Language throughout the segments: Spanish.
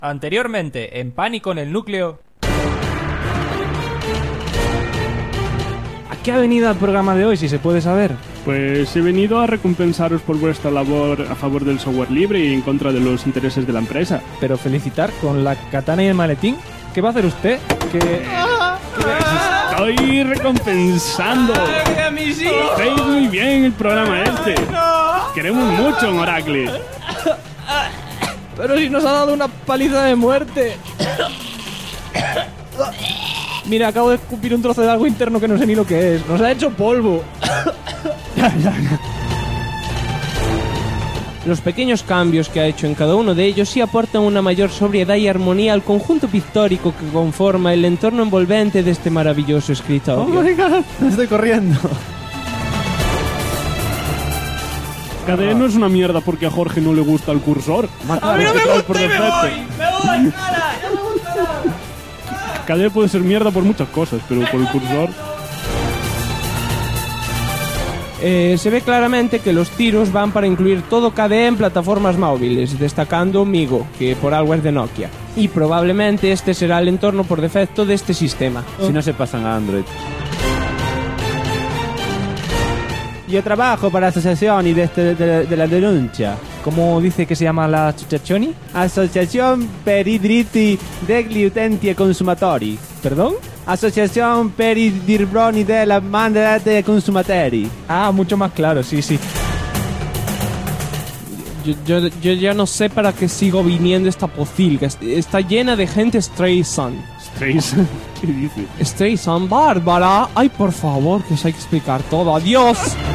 Anteriormente, en Pánico en el Núcleo. ¿A qué ha venido el programa de hoy, si se puede saber? Pues he venido a recompensaros por vuestra labor a favor del software libre y en contra de los intereses de la empresa. Pero felicitar con la katana y el maletín. ¿Qué va a hacer usted? Estoy recompensando. Hacéis muy bien el programa este. Queremos mucho en Oracle. Pero si nos ha dado una paliza de muerte. Mira, acabo de escupir un trozo de algo interno que no sé ni lo que es. Nos ha hecho polvo. Los pequeños cambios que ha hecho en cada uno de ellos sí aportan una mayor sobriedad y armonía al conjunto pictórico que conforma el entorno envolvente de este maravilloso escritorio. Oh my god, estoy corriendo. KDE no es una mierda porque a Jorge no le gusta el cursor. ¡A mí no me gusta y me voy! ¡Me voy! ¡Hala! ¡Ya me gustará! KDE puede ser mierda por muchas cosas, pero por el cursor... Se ve claramente que los tiros van para incluir todo KDE en plataformas móviles, destacando Migo, que por algo es de Nokia. Y probablemente este será el entorno por defecto de este sistema. Si no se pasan a Android. Yo trabajo para la asociación y de la denuncia. ¿Cómo dice que se llama la asociazione? Asociación per i diritti degli utenti e consumatori. ¿Perdón? Asociación per i diritti della mandate e consumatori. Ah, mucho más claro, sí. Yo ya no sé para qué sigo viniendo esta pocilga. Está llena de gente Streisand. ¿Streisand? ¿Qué dice? Streisand, Bárbara. Ay, por favor, que os hay que explicar todo. ¡Adiós!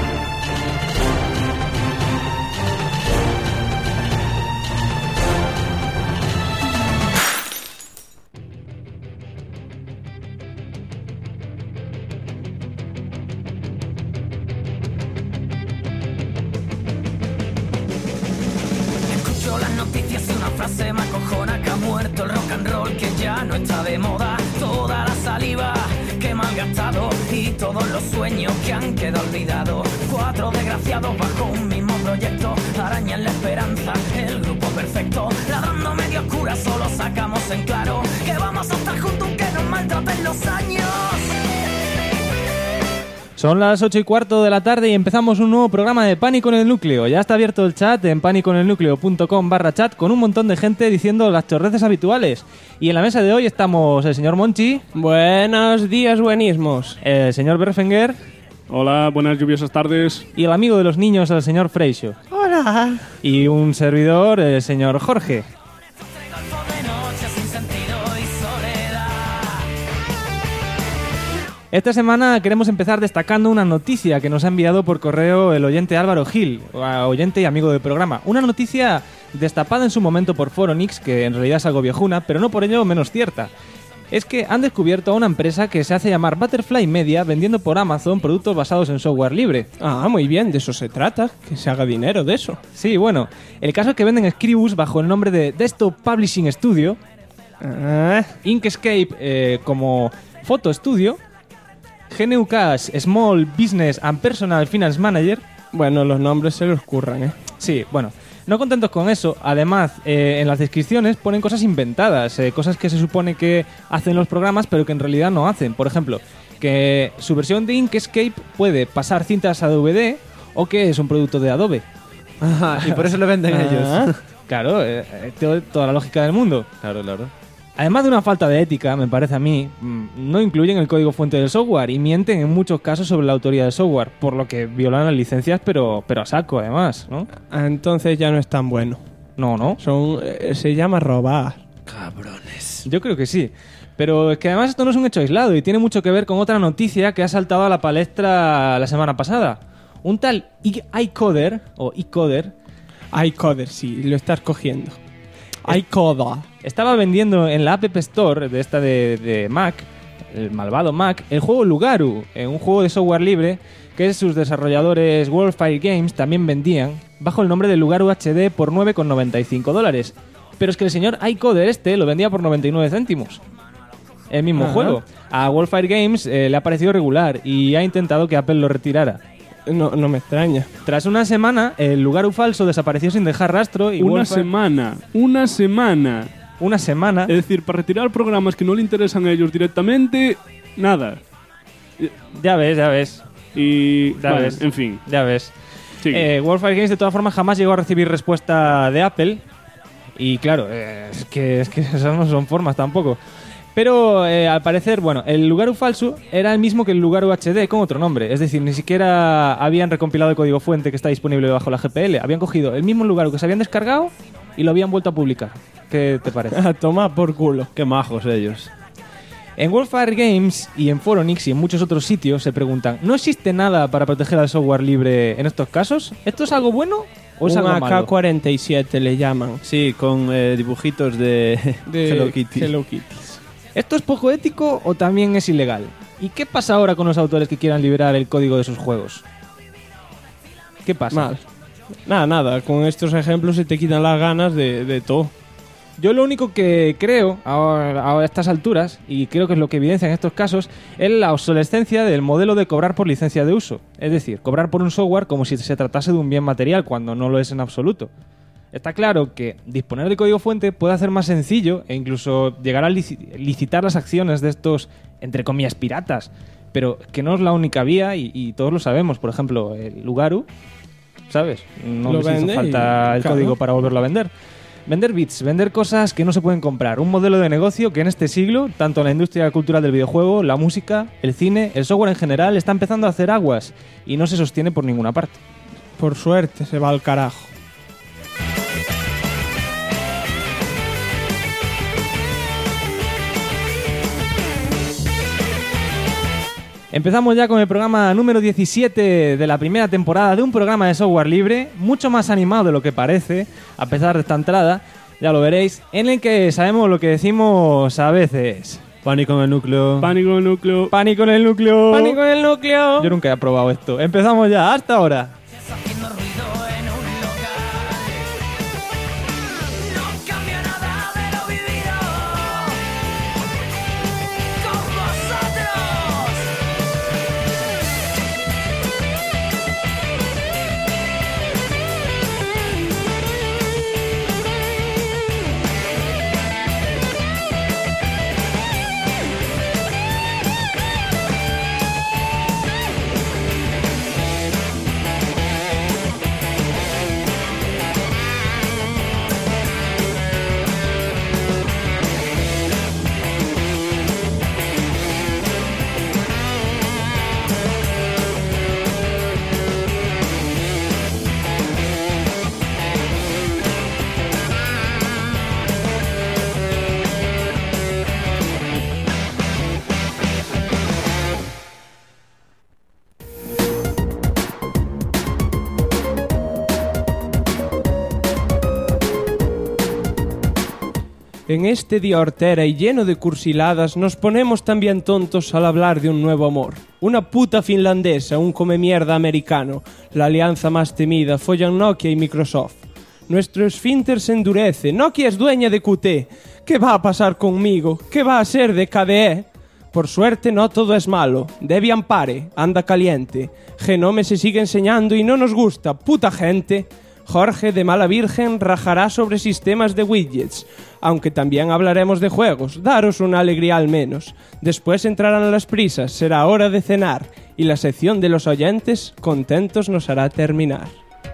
Las noticias y una frase me acojona que ha muerto el rock and roll, que ya no está de moda. Toda la saliva que me han gastado y todos los sueños que han quedado olvidados. 4 desgraciados bajo un mismo proyecto arañan la esperanza, el grupo perfecto. Ladrando medio oscura solo sacamos en claro que vamos a estar juntos aunque nos maltraten los años. Son las 8:15 de la tarde y empezamos un nuevo programa de Pánico en el Núcleo. Ya está abierto el chat en panicoenelnucleo.com/chat con un montón de gente diciendo las chorreces habituales. Y en la mesa de hoy estamos el señor Monchi. Buenos días, buenismos. El señor Berfenger. Hola, buenas lluviosas tardes. Y el amigo de los niños, el señor Freixo. Hola. Y un servidor, el señor Jorge. Esta semana queremos empezar destacando una noticia que nos ha enviado por correo el oyente Álvaro Gil, oyente y amigo del programa. Una noticia destapada en su momento por Foronix, que en realidad es algo viejuna, pero no por ello menos cierta. Es que han descubierto a una empresa que se hace llamar Butterfly Media vendiendo por Amazon productos basados en software libre. Ah, muy bien, de eso se trata, que se haga dinero de eso. Sí, bueno, el caso es que venden Scribus bajo el nombre de Desktop Publishing Studio, Inkscape como Photo Studio, GNU Cash, Small Business and Personal Finance Manager. Bueno, los nombres se los curran, ¿eh? Sí, bueno. No contentos con eso, además, en las descripciones ponen cosas inventadas, cosas que se supone que hacen los programas, pero que en realidad no hacen. Por ejemplo, que su versión de Inkscape puede pasar cintas a DVD o que es un producto de Adobe. Ajá, y por eso lo venden ellos. Claro, toda la lógica del mundo. Claro. Además de una falta de ética, me parece a mí, no incluyen el código fuente del software y mienten en muchos casos sobre la autoría del software, por lo que violan las licencias, pero a saco además, ¿no? Entonces ya no es tan bueno. No. Se llama robar. Cabrones. Yo creo que sí. Pero es que además esto no es un hecho aislado y tiene mucho que ver con otra noticia que ha saltado a la palestra la semana pasada. Un tal iCoder, iCoder, sí, lo estás cogiendo. iCoder. Estaba vendiendo en la App Store de esta de Mac, el malvado Mac, el juego Lugaru, un juego de software libre que sus desarrolladores Wildfire Games también vendían bajo el nombre de Lugaru HD por $9,95. Pero es que el señor iCoder lo vendía por 99 céntimos. El mismo juego. A Wildfire Games le ha parecido regular y ha intentado que Apple lo retirara. No me extraña. Tras una semana, el Lugaru falso desapareció sin dejar rastro y Una semana. una semana. Es decir, para retirar programas que no le interesan a ellos directamente, nada. Ya ves. Y Ya vale, ves. en fin. Ya ves. Sigue. Warfare Games de todas formas jamás llegó a recibir respuesta de Apple. Y claro, es que esas no son formas tampoco. Pero al parecer, bueno, el Lugaru falso era el mismo que el Lugaru HD con otro nombre. Es decir, ni siquiera habían recompilado el código fuente que está disponible bajo la GPL. Habían cogido el mismo Lugaru que se habían descargado y lo habían vuelto a publicar. ¿Qué te parece? A tomar por culo. Qué majos ellos. En Warfare Games y en Foronix y en muchos otros sitios se preguntan, ¿no existe nada para proteger al software libre en estos casos? ¿Esto es algo bueno o es Un algo malo? AK-47 le llaman. Sí, con dibujitos de Hello Kitty. Hello Kitty. ¿Esto es poco ético o también es ilegal? ¿Y qué pasa ahora con los autores que quieran liberar el código de sus juegos? ¿Qué pasa? Mal. Nada. Con estos ejemplos se te quitan las ganas de todo. Yo lo único que creo a estas alturas, y creo que es lo que evidencia en estos casos, es la obsolescencia del modelo de cobrar por licencia de uso. Es decir, cobrar por un software como si se tratase de un bien material, cuando no lo es en absoluto. Está claro que disponer de código fuente puede hacer más sencillo e incluso llegar a licitar las acciones de estos, entre comillas, piratas, pero que no es la única vía y todos lo sabemos. Por ejemplo, el Lugaru, ¿sabes? No Lo les hizo vende falta el claro, código para volverlo a vender. Vender bits, vender cosas que no se pueden comprar. Un modelo de negocio que en este siglo, tanto en la industria cultural del videojuego, la música, el cine, el software en general, está empezando a hacer aguas y no se sostiene por ninguna parte. Por suerte se va al carajo. Empezamos ya con el programa número 17 de la primera temporada de un programa de software libre, mucho más animado de lo que parece, a pesar de esta entrada, ya lo veréis, en el que sabemos lo que decimos a veces. Pánico en el núcleo. Pánico en el núcleo. ¡Pánico en el núcleo! ¡Pánico en el núcleo! Yo nunca he probado esto. Empezamos ya, hasta ahora. Haciendo ruido en un local. No cambia nada de lo vivido con vosotros. En este día hortera y lleno de cursiladas nos ponemos también tontos al hablar de un nuevo amor. Una puta finlandesa, un come mierda americano, la alianza más temida, follan Nokia y Microsoft. Nuestro esfínter se endurece, Nokia es dueña de QT. ¿Qué va a pasar conmigo? ¿Qué va a ser de KDE? Por suerte no todo es malo. Debian pare, anda caliente. Genome se sigue enseñando y no nos gusta, puta gente. Jorge de Mala Virgen rajará sobre sistemas de widgets, aunque también hablaremos de juegos, daros una alegría al menos. Después entrarán las prisas, será hora de cenar, y la sección de los oyentes contentos nos hará terminar.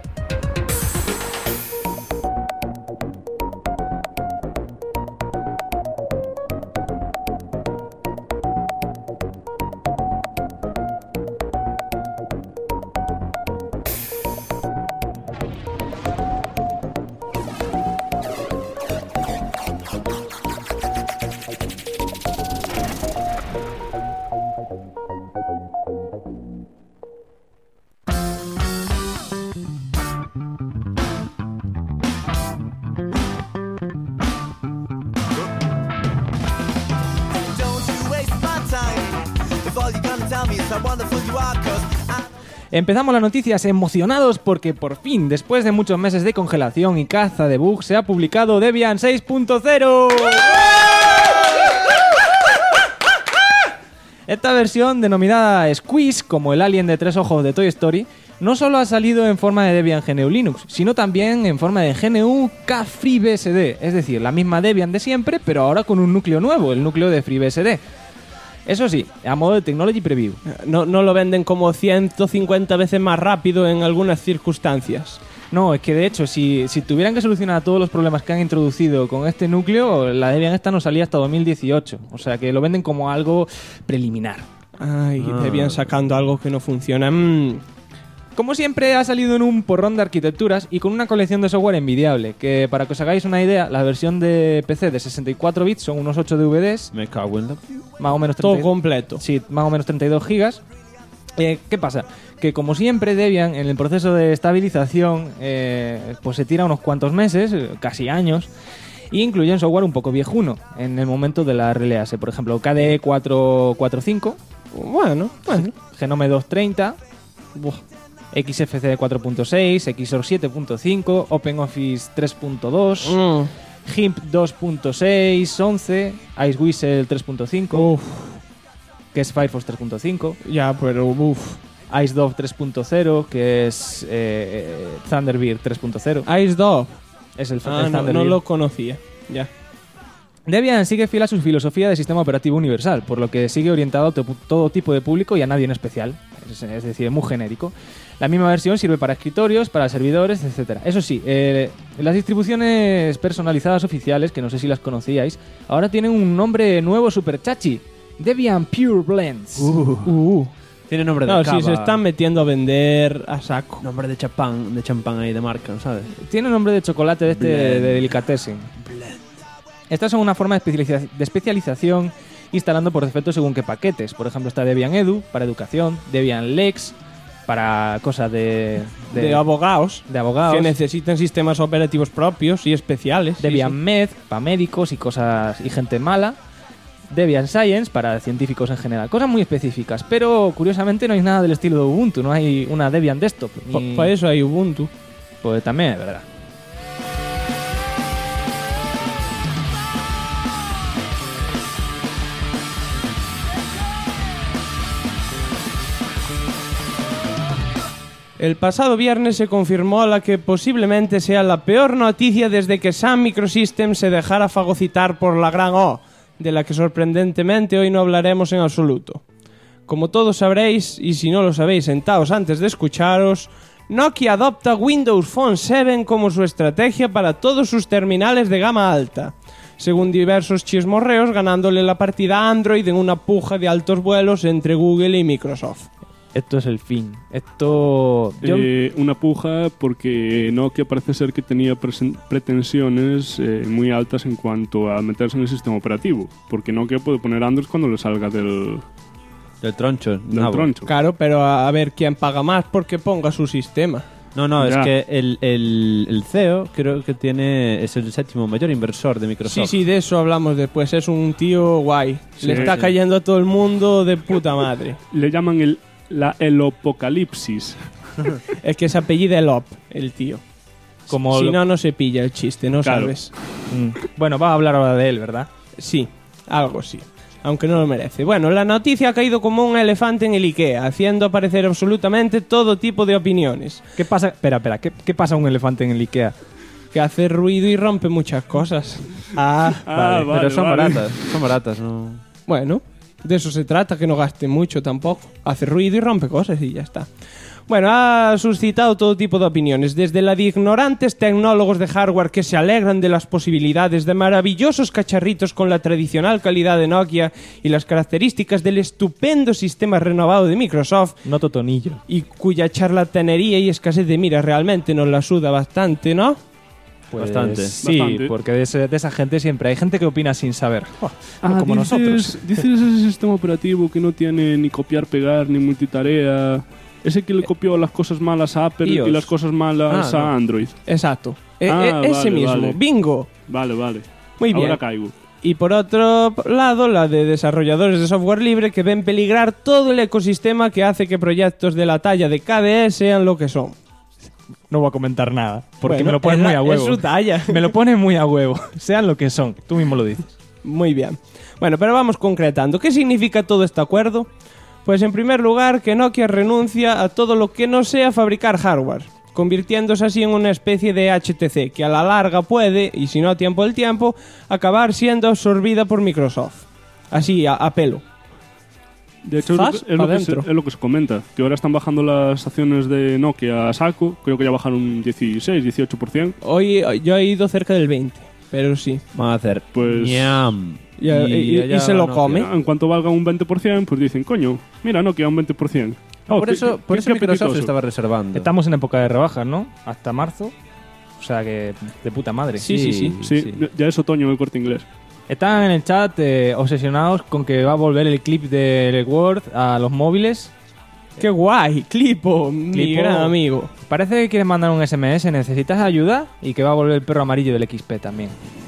Empezamos las noticias emocionados porque por fin, después de muchos meses de congelación y caza de bugs, se ha publicado Debian 6.0. Esta versión, denominada Squeeze, como el alien de 3 ojos de Toy Story, no solo ha salido en forma de Debian GNU Linux, sino también en forma de GNU KFreeBSD, es decir, la misma Debian de siempre, pero ahora con un núcleo nuevo, el núcleo de FreeBSD. Eso sí, a modo de Technology Preview. No lo venden como 150 veces más rápido en algunas circunstancias. No, es que de hecho, si tuvieran que solucionar todos los problemas que han introducido con este núcleo, la Debian esta no salía hasta 2018. O sea que lo venden como algo preliminar. Ay, Debian sacando algo que no funciona. Como siempre, ha salido en un porrón de arquitecturas y con una colección de software envidiable, que para que os hagáis una idea, la versión de PC de 64 bits son unos 8 DVDs. Me cago en la... Más o menos 32, todo completo. Sí, más o menos 32 gigas. ¿Qué pasa? Que como siempre Debian en el proceso de estabilización pues se tira unos cuantos meses, casi años, e incluyen software un poco viejuno en el momento de la release. Por ejemplo, KDE 445, Bueno. Genome 230, XFCE 4.6, Xor 7.5, OpenOffice 3.2, GIMP 2.6, 11, Iceweasel 3.5, que es Firefox 3.5. Ya, pero IceDove 3.0, que es Thunderbird 3.0. IceDove. Es el no lo conocía. Ya. Debian sigue fiel a su filosofía de sistema operativo universal, por lo que sigue orientado a todo tipo de público y a nadie en especial. Es decir, muy genérico. La misma versión sirve para escritorios, para servidores, etc. Eso sí, las distribuciones personalizadas oficiales, que no sé si las conocíais, ahora tienen un nombre nuevo super chachi. Debian Pure Blends. Tiene nombre de No, cava. si se están metiendo a vender a saco. Nombre de champán ahí de marca, ¿sabes? Tiene nombre de chocolate de Blend. de delicatessen. Estas son una forma de especialización instalando por defecto según qué paquetes. Por ejemplo, está Debian Edu para educación, Debian Lex para cosas de abogados. De abogados. Que necesitan sistemas operativos propios y especiales. Debian Med para médicos y cosas y gente mala. Debian Science para científicos en general. Cosas muy específicas, pero curiosamente no hay nada del estilo de Ubuntu. No hay una Debian Desktop. Para eso hay Ubuntu. Pues también es verdad. El pasado viernes se confirmó la que posiblemente sea la peor noticia desde que Sun Microsystems se dejara fagocitar por la gran O, de la que sorprendentemente hoy no hablaremos en absoluto. Como todos sabréis, y si no lo sabéis sentaos antes de escucharos, Nokia adopta Windows Phone 7 como su estrategia para todos sus terminales de gama alta, según diversos chismorreos ganándole la partida a Android en una puja de altos vuelos entre Google y Microsoft. Esto es el fin. Esto... Una puja porque Nokia parece ser que tenía pretensiones muy altas en cuanto a meterse en el sistema operativo. Porque Nokia puede poner Android cuando le salga del troncho. troncho. Claro, pero a ver quién paga más porque ponga su sistema. No, Ya. es que el CEO creo que es el 7º mayor inversor de Microsoft. Sí, de eso hablamos después. Es un tío guay. Sí, Le está sí. cayendo a todo el mundo de puta madre. Le llaman el apocalipsis. Es que se apellida Elop, el tío. Como Si lo- no se pilla el chiste, ¿no Claro. sabes? Bueno, va a hablar ahora de él, ¿verdad? Sí, algo sí. Aunque no lo merece. Bueno, la noticia ha caído como un elefante en el Ikea, haciendo aparecer absolutamente todo tipo de opiniones. ¿Qué pasa? Espera, ¿qué pasa a un elefante en el Ikea? Que hace ruido y rompe muchas cosas. Vale, pero son baratas, ¿no? Bueno, de eso se trata, que no gaste mucho tampoco. Hace ruido y rompe cosas y ya está. Bueno, ha suscitado todo tipo de opiniones, desde la de ignorantes tecnólogos de hardware que se alegran de las posibilidades de maravillosos cacharritos con la tradicional calidad de Nokia y las características del estupendo sistema renovado de Microsoft, No totonillo. y cuya charlatanería y escasez de mira realmente nos la suda bastante, ¿no? Pues Bastante. Sí, Bastante. porque de esa gente siempre hay gente que opina sin saber. Como nosotros. Dices ese sistema operativo que no tiene ni copiar, pegar, ni multitarea. Ese que le copió las cosas malas a Apple iOS. y las cosas malas Ah, no. a Android. Exacto. Vale, Ese mismo. vale. Bingo. Vale. Muy bien. Ahora caigo. Y por otro lado, la de desarrolladores de software libre que ven peligrar todo el ecosistema que hace que proyectos de la talla de KDE sean lo que son. No voy a comentar nada, porque Bueno, me lo ponen muy a es huevo. su talla. Me lo ponen muy a huevo. Sean lo que son, tú mismo lo dices. Muy bien. Bueno, pero vamos concretando. ¿Qué significa todo este acuerdo? Pues en primer lugar que Nokia renuncia a todo lo que no sea fabricar hardware, convirtiéndose así en una especie de HTC, que a la larga puede, y si no a tiempo del tiempo, acabar siendo absorbida por Microsoft. Así, a pelo. De hecho, Zas, pa' dentro. es lo que se comenta, que ahora están bajando las acciones de Nokia a saco, creo que ya bajaron un 16, 18%. Hoy yo he ido cerca del 20, pero sí. Van a hacer. Pues- ñam. Y se lo come. En cuanto valga un 20%, pues dicen, coño, mira Nokia un 20%. Oh, Por eso qué Microsoft apetitoso. estaba reservando. Estamos en época de rebajas, ¿no? Hasta marzo. O sea que de puta madre. Sí. Sí, ya es otoño en el Corte Inglés. Están en el chat obsesionados con que va a volver el clip del Word a los móviles. ¡Qué guay! Clipo, mi Clipo. gran amigo. Parece que quieren mandar un SMS, ¿necesitas ayuda? Y que va a volver el perro amarillo del XP también.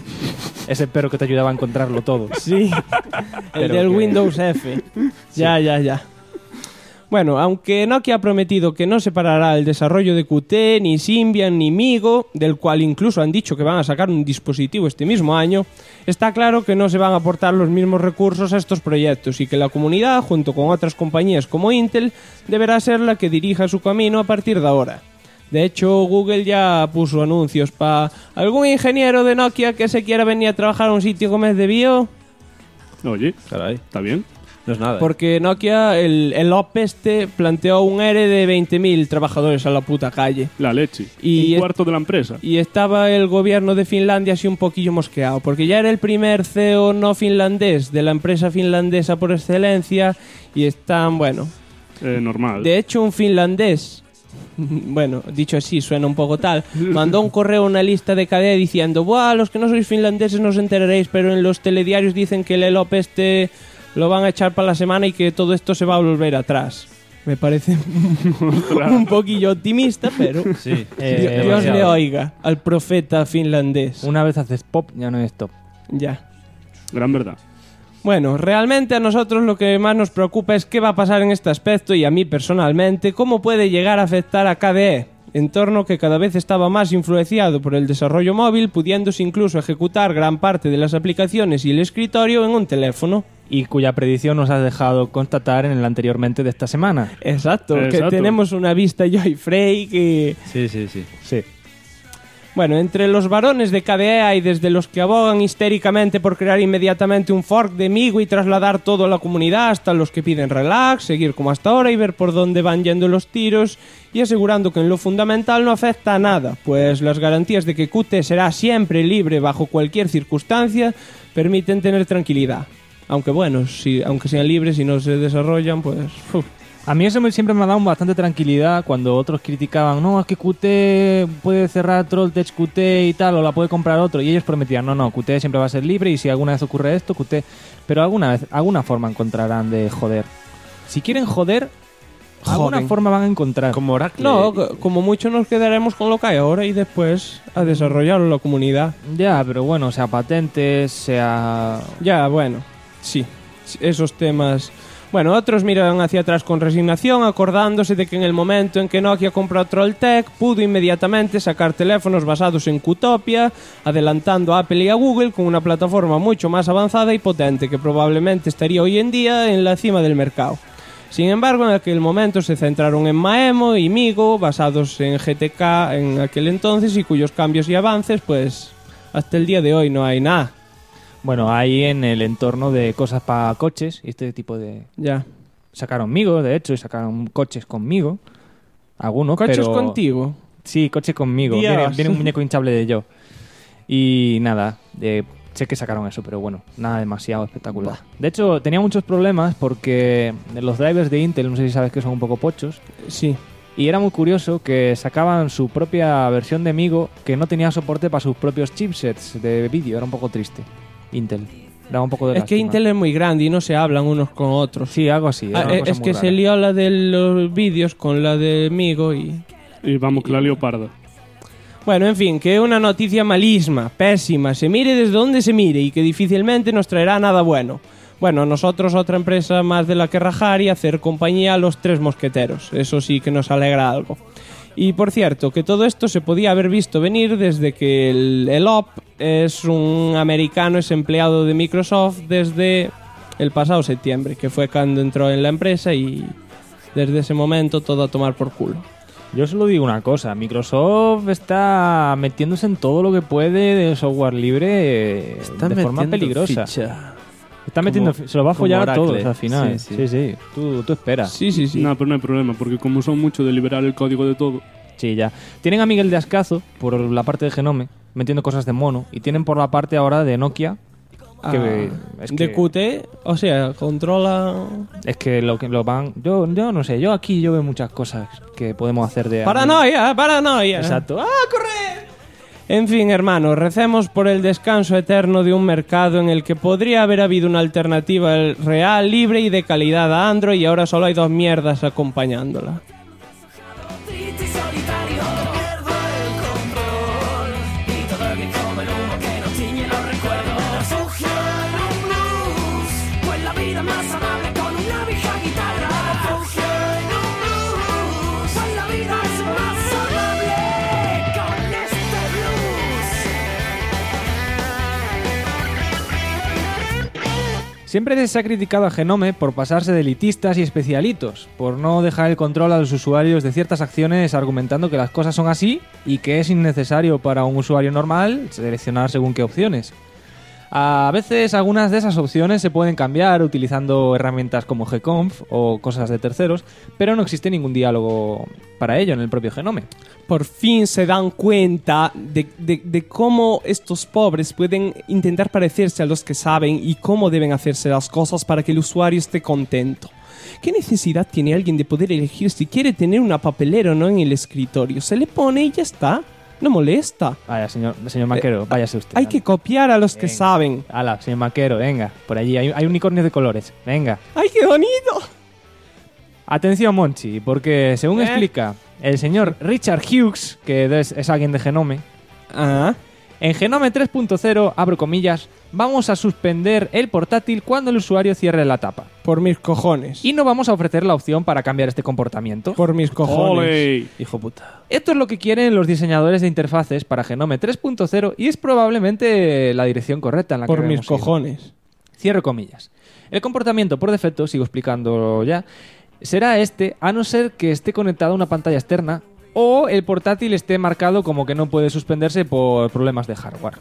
Ese perro que te ayudaba a encontrarlo todo. Sí, el Pero del que- Windows F. Ya. Bueno, aunque Nokia ha prometido que no separará el desarrollo de Qt, ni Symbian, ni Migo, del cual incluso han dicho que van a sacar un dispositivo este mismo año, está claro que no se van a aportar los mismos recursos a estos proyectos y que la comunidad, junto con otras compañías como Intel, deberá ser la que dirija su camino a partir de ahora. De hecho, Google ya puso anuncios para algún ingeniero de Nokia que se quiera venir a trabajar a un sitio como es de Bio. Oye, Caray, está bien. no es nada. Porque Nokia, el OP planteó un ERE de 20.000 trabajadores a la puta calle. La leche. Y un cuarto de la empresa. Y estaba el gobierno de Finlandia así un poquillo mosqueado, porque ya era el primer CEO no finlandés de la empresa finlandesa por excelencia y están, bueno... Normal. De hecho, un finlandés, bueno, dicho así, suena un poco tal, mandó un correo a una lista de KDE diciendo: buah, los que no sois finlandeses no os enteraréis, pero en los telediarios dicen que el ELOP lo van a echar para la semana y que todo esto se va a volver atrás. Me parece un poquillo optimista, pero Sí. Dios le oiga al profeta finlandés. Una vez haces pop, ya no es top. Ya. Gran verdad. Bueno, realmente a nosotros lo que más nos preocupa es qué va a pasar en este aspecto y a mí personalmente, cómo puede llegar a afectar a KDE, entorno que cada vez estaba más influenciado por el desarrollo móvil, pudiéndose incluso ejecutar gran parte de las aplicaciones y el escritorio en un teléfono. Y cuya predicción nos has dejado constatar en el anteriormente de esta semana. Exacto, que Exacto. tenemos una vista Joy Frey que... Sí. Sí. Bueno, entre los varones de KDE hay desde los que abogan histéricamente por crear inmediatamente un fork de Migo y trasladar todo a la comunidad, hasta los que piden relax, seguir como hasta ahora y ver por dónde van yendo los tiros, y asegurando que en lo fundamental no afecta a nada, pues las garantías de que Qt será siempre libre bajo cualquier circunstancia permiten tener tranquilidad. Aunque bueno, aunque sean libres y no se desarrollan, pues... A mí eso siempre me ha dado bastante tranquilidad cuando otros criticaban, no, es que Qt puede cerrar Trolltech Qt y tal, o la puede comprar otro, y ellos prometían, no, Qt siempre va a ser libre y si alguna vez ocurre esto, Qt... Pero alguna forma encontrarán de joder. Si quieren joder, alguna Joden. forma van a encontrar. Como Oracle. No, como mucho nos quedaremos con lo que hay ahora y después a desarrollarlo la comunidad. Ya, pero bueno, sea patentes, sea... Ya, bueno, sí, esos temas... Bueno, otros miran hacia atrás con resignación, acordándose de que en el momento en que Nokia compró Trolltech, pudo inmediatamente sacar teléfonos basados en Qtopia, adelantando a Apple y a Google con una plataforma mucho más avanzada y potente que probablemente estaría hoy en día en la cima del mercado. Sin embargo, en aquel momento se centraron en Maemo y Migo, basados en GTK en aquel entonces y cuyos cambios y avances, pues, hasta el día de hoy no hay nada. Bueno, ahí en el entorno de cosas para coches y este tipo de... Ya. Sacaron Migo, de hecho, y sacaron coches conmigo. Algunos, ¿Coches pero... contigo? Sí, coches conmigo. Dios. Viene un muñeco hinchable de yo. Y nada, sé que sacaron eso, pero bueno, nada demasiado espectacular. De hecho, tenía muchos problemas porque los drivers de Intel, no sé si sabes que son un poco pochos, Sí. y era muy curioso que sacaban su propia versión de Migo que no tenía soporte para sus propios chipsets de vídeo. Era un poco triste. Intel. Daba un poco de Es que lástima. Intel es muy grande y no se hablan unos con otros. Sí, algo así. era una cosa Es muy que rara. se lió la de los vídeos con la de Migo y... Y vamos, que la leoparda. Bueno, en fin, que una noticia malísima, pésima, se mire desde donde se mire y que difícilmente nos traerá nada bueno. Bueno, a nosotros otra empresa más de la que rajar y hacer compañía a los tres mosqueteros. Eso sí que nos alegra algo. Y por cierto, que todo esto se podía haber visto venir desde que el OP es un americano, es empleado de Microsoft desde el pasado septiembre, que fue cuando entró en la empresa y desde ese momento todo a tomar por culo. Yo solo digo una cosa, Microsoft está metiéndose en todo lo que puede de software libre de forma peligrosa. Está metiendo, se lo va a follar a todos al final. Sí. Tú esperas. Sí. No, pero no hay problema, porque como son mucho de liberar el código de todo. Sí, ya. Tienen a Miguel de Ascazo por la parte de Genome, metiendo cosas de mono, y tienen por la parte ahora de Nokia, que de QT, o sea, controla... Es que lo van... Yo no sé, yo veo muchas cosas que podemos hacer de... ¡Paranoia! Exacto. ¡Ah, corre! En fin, hermanos, recemos por el descanso eterno de un mercado en el que podría haber habido una alternativa real, libre y de calidad a Android, y ahora solo hay 2 mierdas acompañándola. Triste y solitario, pierdo el control. Y todo el que come el humo que nos tiñe los recuerdos. Refugio en un blues, pues la vida más amable con una vieja guitarra. Refugio en un blues, pues la vida es más amable con este blues. Siempre se ha criticado a Genome por pasarse de elitistas y especialitos, por no dejar el control a los usuarios de ciertas acciones argumentando que las cosas son así y que es innecesario para un usuario normal seleccionar según qué opciones. A veces algunas de esas opciones se pueden cambiar utilizando herramientas como gconf o cosas de terceros, pero no existe ningún diálogo para ello en el propio Genome. Por fin se dan cuenta de cómo estos pobres pueden intentar parecerse a los que saben y cómo deben hacerse las cosas para que el usuario esté contento. ¿Qué necesidad tiene alguien de poder elegir si quiere tener una papelera o no en el escritorio? Se le pone y ya está. No molesta. Vaya, señor Maquero, váyase usted. Hay que copiar a los que saben. Hala, señor Maquero, venga, por allí hay unicornios de colores, venga. ¡Ay, qué bonito! Atención, Monchi, porque según explica el señor Richard Hughes, que es alguien de Genome, en Genome 3.0, abro comillas, vamos a suspender el portátil cuando el usuario cierre la tapa. Por mis cojones. Y no vamos a ofrecer la opción para cambiar este comportamiento. Por mis cojones. ¡Ole! Hijo puta. Esto es lo que quieren los diseñadores de interfaces para Genome 3.0 y es probablemente la dirección correcta en la que Por mis debemos ir. cojones. Cierro comillas. El comportamiento por defecto, sigo explicándolo ya, será este a no ser que esté conectado a una pantalla externa o el portátil esté marcado como que no puede suspenderse por problemas de hardware.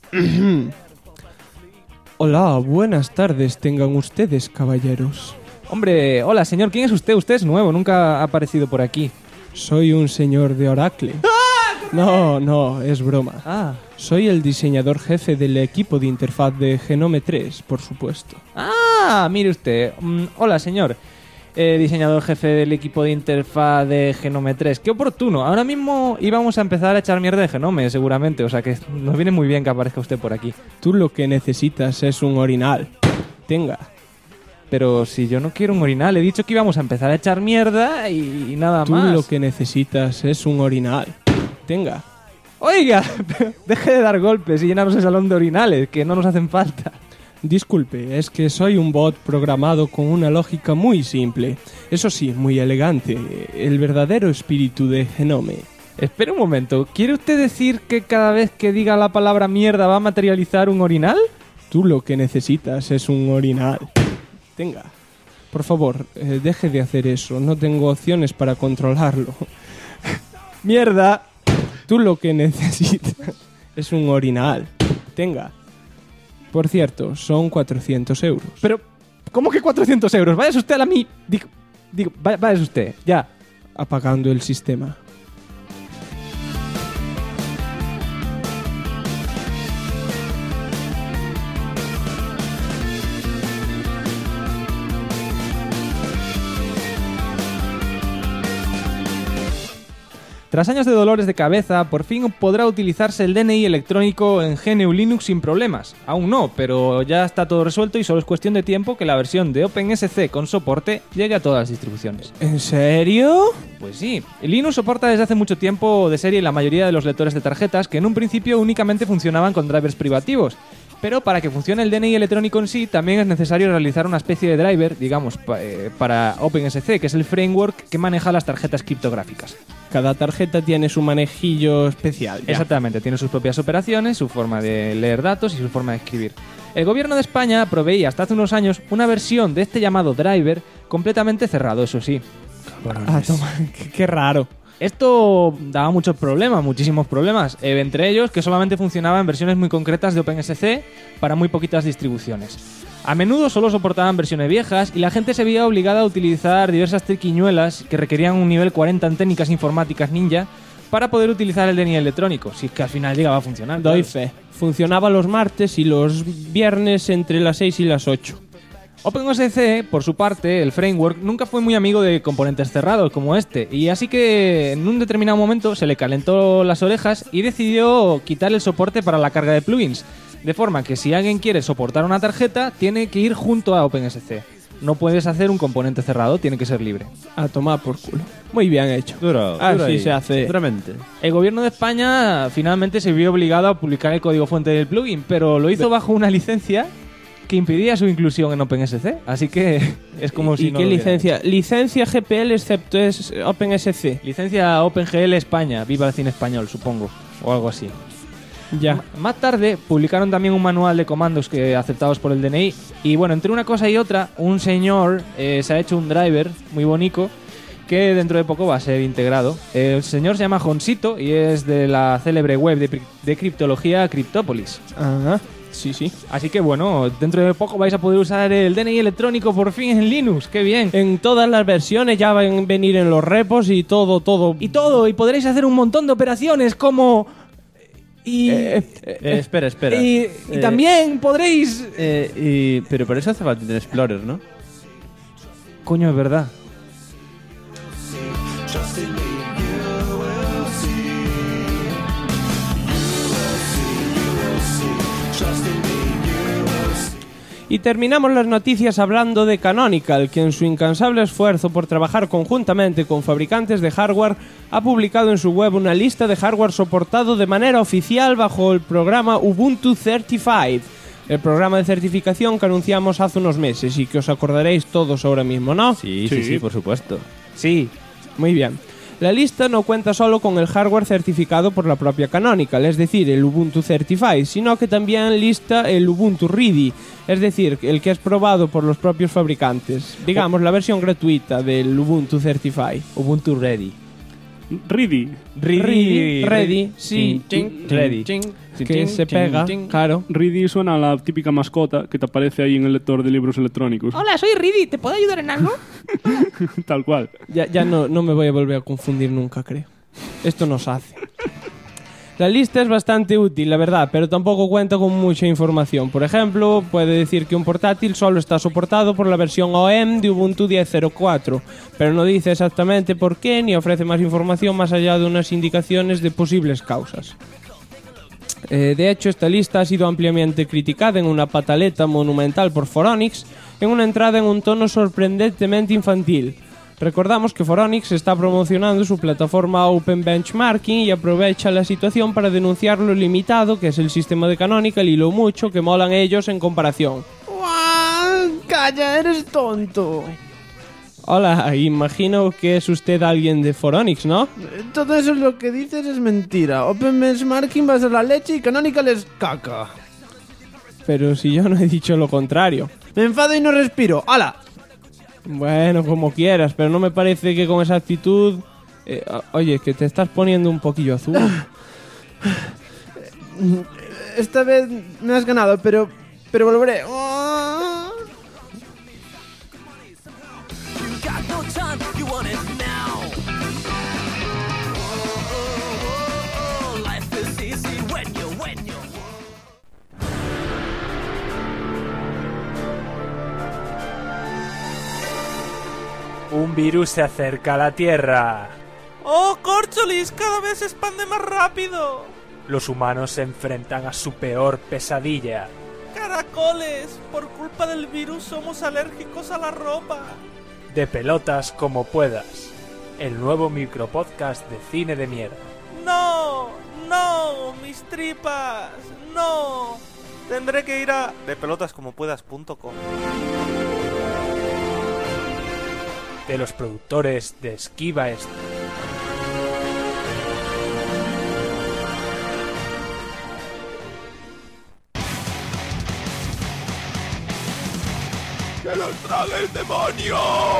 Hola, buenas tardes tengan ustedes, caballeros. Hombre, hola señor, ¿quién es usted? Usted es nuevo, nunca ha aparecido por aquí. Soy un señor de Oracle. No, es broma. Soy el diseñador jefe del equipo de interfaz de Genome 3, por supuesto. Mire usted. Hola señor. Diseñador jefe del equipo de interfaz de Genome 3. ¡Qué oportuno! Ahora mismo íbamos a empezar a echar mierda de Genome, seguramente. O sea que nos viene muy bien que aparezca usted por aquí. Tú lo que necesitas es un orinal. Tenga. Pero si yo no quiero un orinal, he dicho que íbamos a empezar a echar mierda y nada Tú más. lo que necesitas es un orinal. Tenga. Oiga, deje de dar golpes y llenarnos el salón de orinales, que no nos hacen falta. Disculpe, es que soy un bot programado con una lógica muy simple. Eso sí, muy elegante. El verdadero espíritu de Genome. Espera un momento, ¿quiere usted decir que cada vez que diga la palabra mierda va a materializar un orinal? Tú lo que necesitas es un orinal. Tenga. Por favor, deje de hacer eso. No tengo opciones para controlarlo. ¡Mierda! Tú lo que necesitas es un orinal. Tenga. Por cierto, son 400 euros. Pero, ¿cómo que 400 euros? Váyase usted a la mi... Digo, váyase usted, ya. Apagando el sistema. Tras años de dolores de cabeza, por fin podrá utilizarse el DNI electrónico en GNU Linux sin problemas. Aún no, pero ya está todo resuelto y solo es cuestión de tiempo que la versión de OpenSC con soporte llegue a todas las distribuciones. ¿En serio? Pues sí, Linux soporta desde hace mucho tiempo de serie la mayoría de los lectores de tarjetas que en un principio únicamente funcionaban con drivers privativos. Pero para que funcione el DNI electrónico en sí, también es necesario realizar una especie de driver, digamos, para OpenSC, que es el framework que maneja las tarjetas criptográficas. Cada tarjeta tiene su manejillo especial. Ya. Exactamente, tiene sus propias operaciones, su forma de leer datos y su forma de escribir. El gobierno de España proveía hasta hace unos años una versión de este llamado driver completamente cerrado, eso sí. Ah, toma, qué raro. Esto daba muchos problemas, muchísimos problemas, entre ellos que solamente funcionaba en versiones muy concretas de OpenSC para muy poquitas distribuciones. A menudo solo soportaban versiones viejas y la gente se veía obligada a utilizar diversas triquiñuelas que requerían un nivel 40 en técnicas informáticas ninja para poder utilizar el DNI electrónico, si es que al final llegaba a funcionar. Doy fe. Funcionaba los martes y los viernes entre las 6 y las 8. OpenOSC, por su parte, el framework, nunca fue muy amigo de componentes cerrados como este, y así que en un determinado momento se le calentó las orejas y decidió quitar el soporte para la carga de plugins, de forma que si alguien quiere soportar una tarjeta, tiene que ir junto a OpenSC. No puedes hacer un componente cerrado, tiene que ser libre. A tomar por culo. Muy bien hecho. Duro Así ahí, se hace. duramente. El gobierno de España finalmente se vio obligado a publicar el código fuente del plugin, pero lo hizo bajo una licencia que impedía su inclusión en OpenSC, así que es como si ¿Y no qué lo hubiera licencia? Licencia GPL excepto es OpenSC. hecho. Licencia OpenGL España, viva el cine español, supongo, o algo así. Ya. Más tarde publicaron también un manual de comandos que aceptados por el DNI y bueno, entre una cosa y otra, un señor se ha hecho un driver muy bonito que dentro de poco va a ser integrado. El señor se llama Jonsito y es de la célebre web de criptología Cryptopolis. Ajá. Sí, sí. Así que bueno, dentro de poco vais a poder usar el DNI electrónico por fin en Linux. ¡Qué bien! En todas las versiones ya van a venir en los repos y todo. Y podréis hacer un montón de operaciones como... Espera. Y también podréis... Pero por eso hace falta Internet Explorer, ¿no? Coño, es verdad. Y terminamos las noticias hablando de Canonical, que en su incansable esfuerzo por trabajar conjuntamente con fabricantes de hardware ha publicado en su web una lista de hardware soportado de manera oficial bajo el programa Ubuntu Certified, el programa de certificación que anunciamos hace unos meses y que os acordaréis todos ahora mismo, ¿no? Sí, por supuesto. Sí. Muy bien. La lista no cuenta solo con el hardware certificado por la propia Canonical, es decir, el Ubuntu Certified, sino que también lista el Ubuntu Ready, es decir, el que es probado por los propios fabricantes. Digamos, la versión gratuita del Ubuntu Certified. Ubuntu Ready. Ready. Ready, sí. Ready. Que se pega, claro. Ready suena a la típica mascota que te aparece ahí en el lector de libros electrónicos. Hola, soy Ridi, ¿te puedo ayudar en algo? Tal cual. Ya no me voy a volver a confundir nunca, creo. Esto nos hace. La lista es bastante útil, la verdad, pero tampoco cuenta con mucha información. Por ejemplo, puede decir que un portátil solo está soportado por la versión OEM de Ubuntu 10.04, pero no dice exactamente por qué ni ofrece más información más allá de unas indicaciones de posibles causas. De hecho, esta lista ha sido ampliamente criticada en una pataleta monumental por Phoronix en una entrada en un tono sorprendentemente infantil. Recordamos que Phoronix está promocionando su plataforma Open Benchmarking y aprovecha la situación para denunciar lo limitado que es el sistema de Canonical y lo mucho que molan ellos en comparación. ¡Calla, eres tonto! Hola, imagino que es usted alguien de Phoronix, ¿no? Todo eso es lo que dices es mentira. Open Benchmarking va a ser la leche y Canonical es caca. Pero si yo no he dicho lo contrario. Me enfado y no respiro. ¡Hala! Bueno, como quieras, pero no me parece que con esa actitud... oye, que te estás poniendo un poquillo azul. Esta vez me has ganado, pero volveré. Un virus se acerca a la Tierra. ¡Oh, Córcholis! ¡Cada vez se expande más rápido! Los humanos se enfrentan a su peor pesadilla. ¡Caracoles! Por culpa del virus somos alérgicos a la ropa. De pelotas como puedas. El nuevo micropodcast de cine de mierda. ¡No! ¡No! ¡Mis tripas! ¡No! Tendré que ir a depelotascomopuedas.com. De los productores de Esquiva Esto. ¡Que los trague el demonio!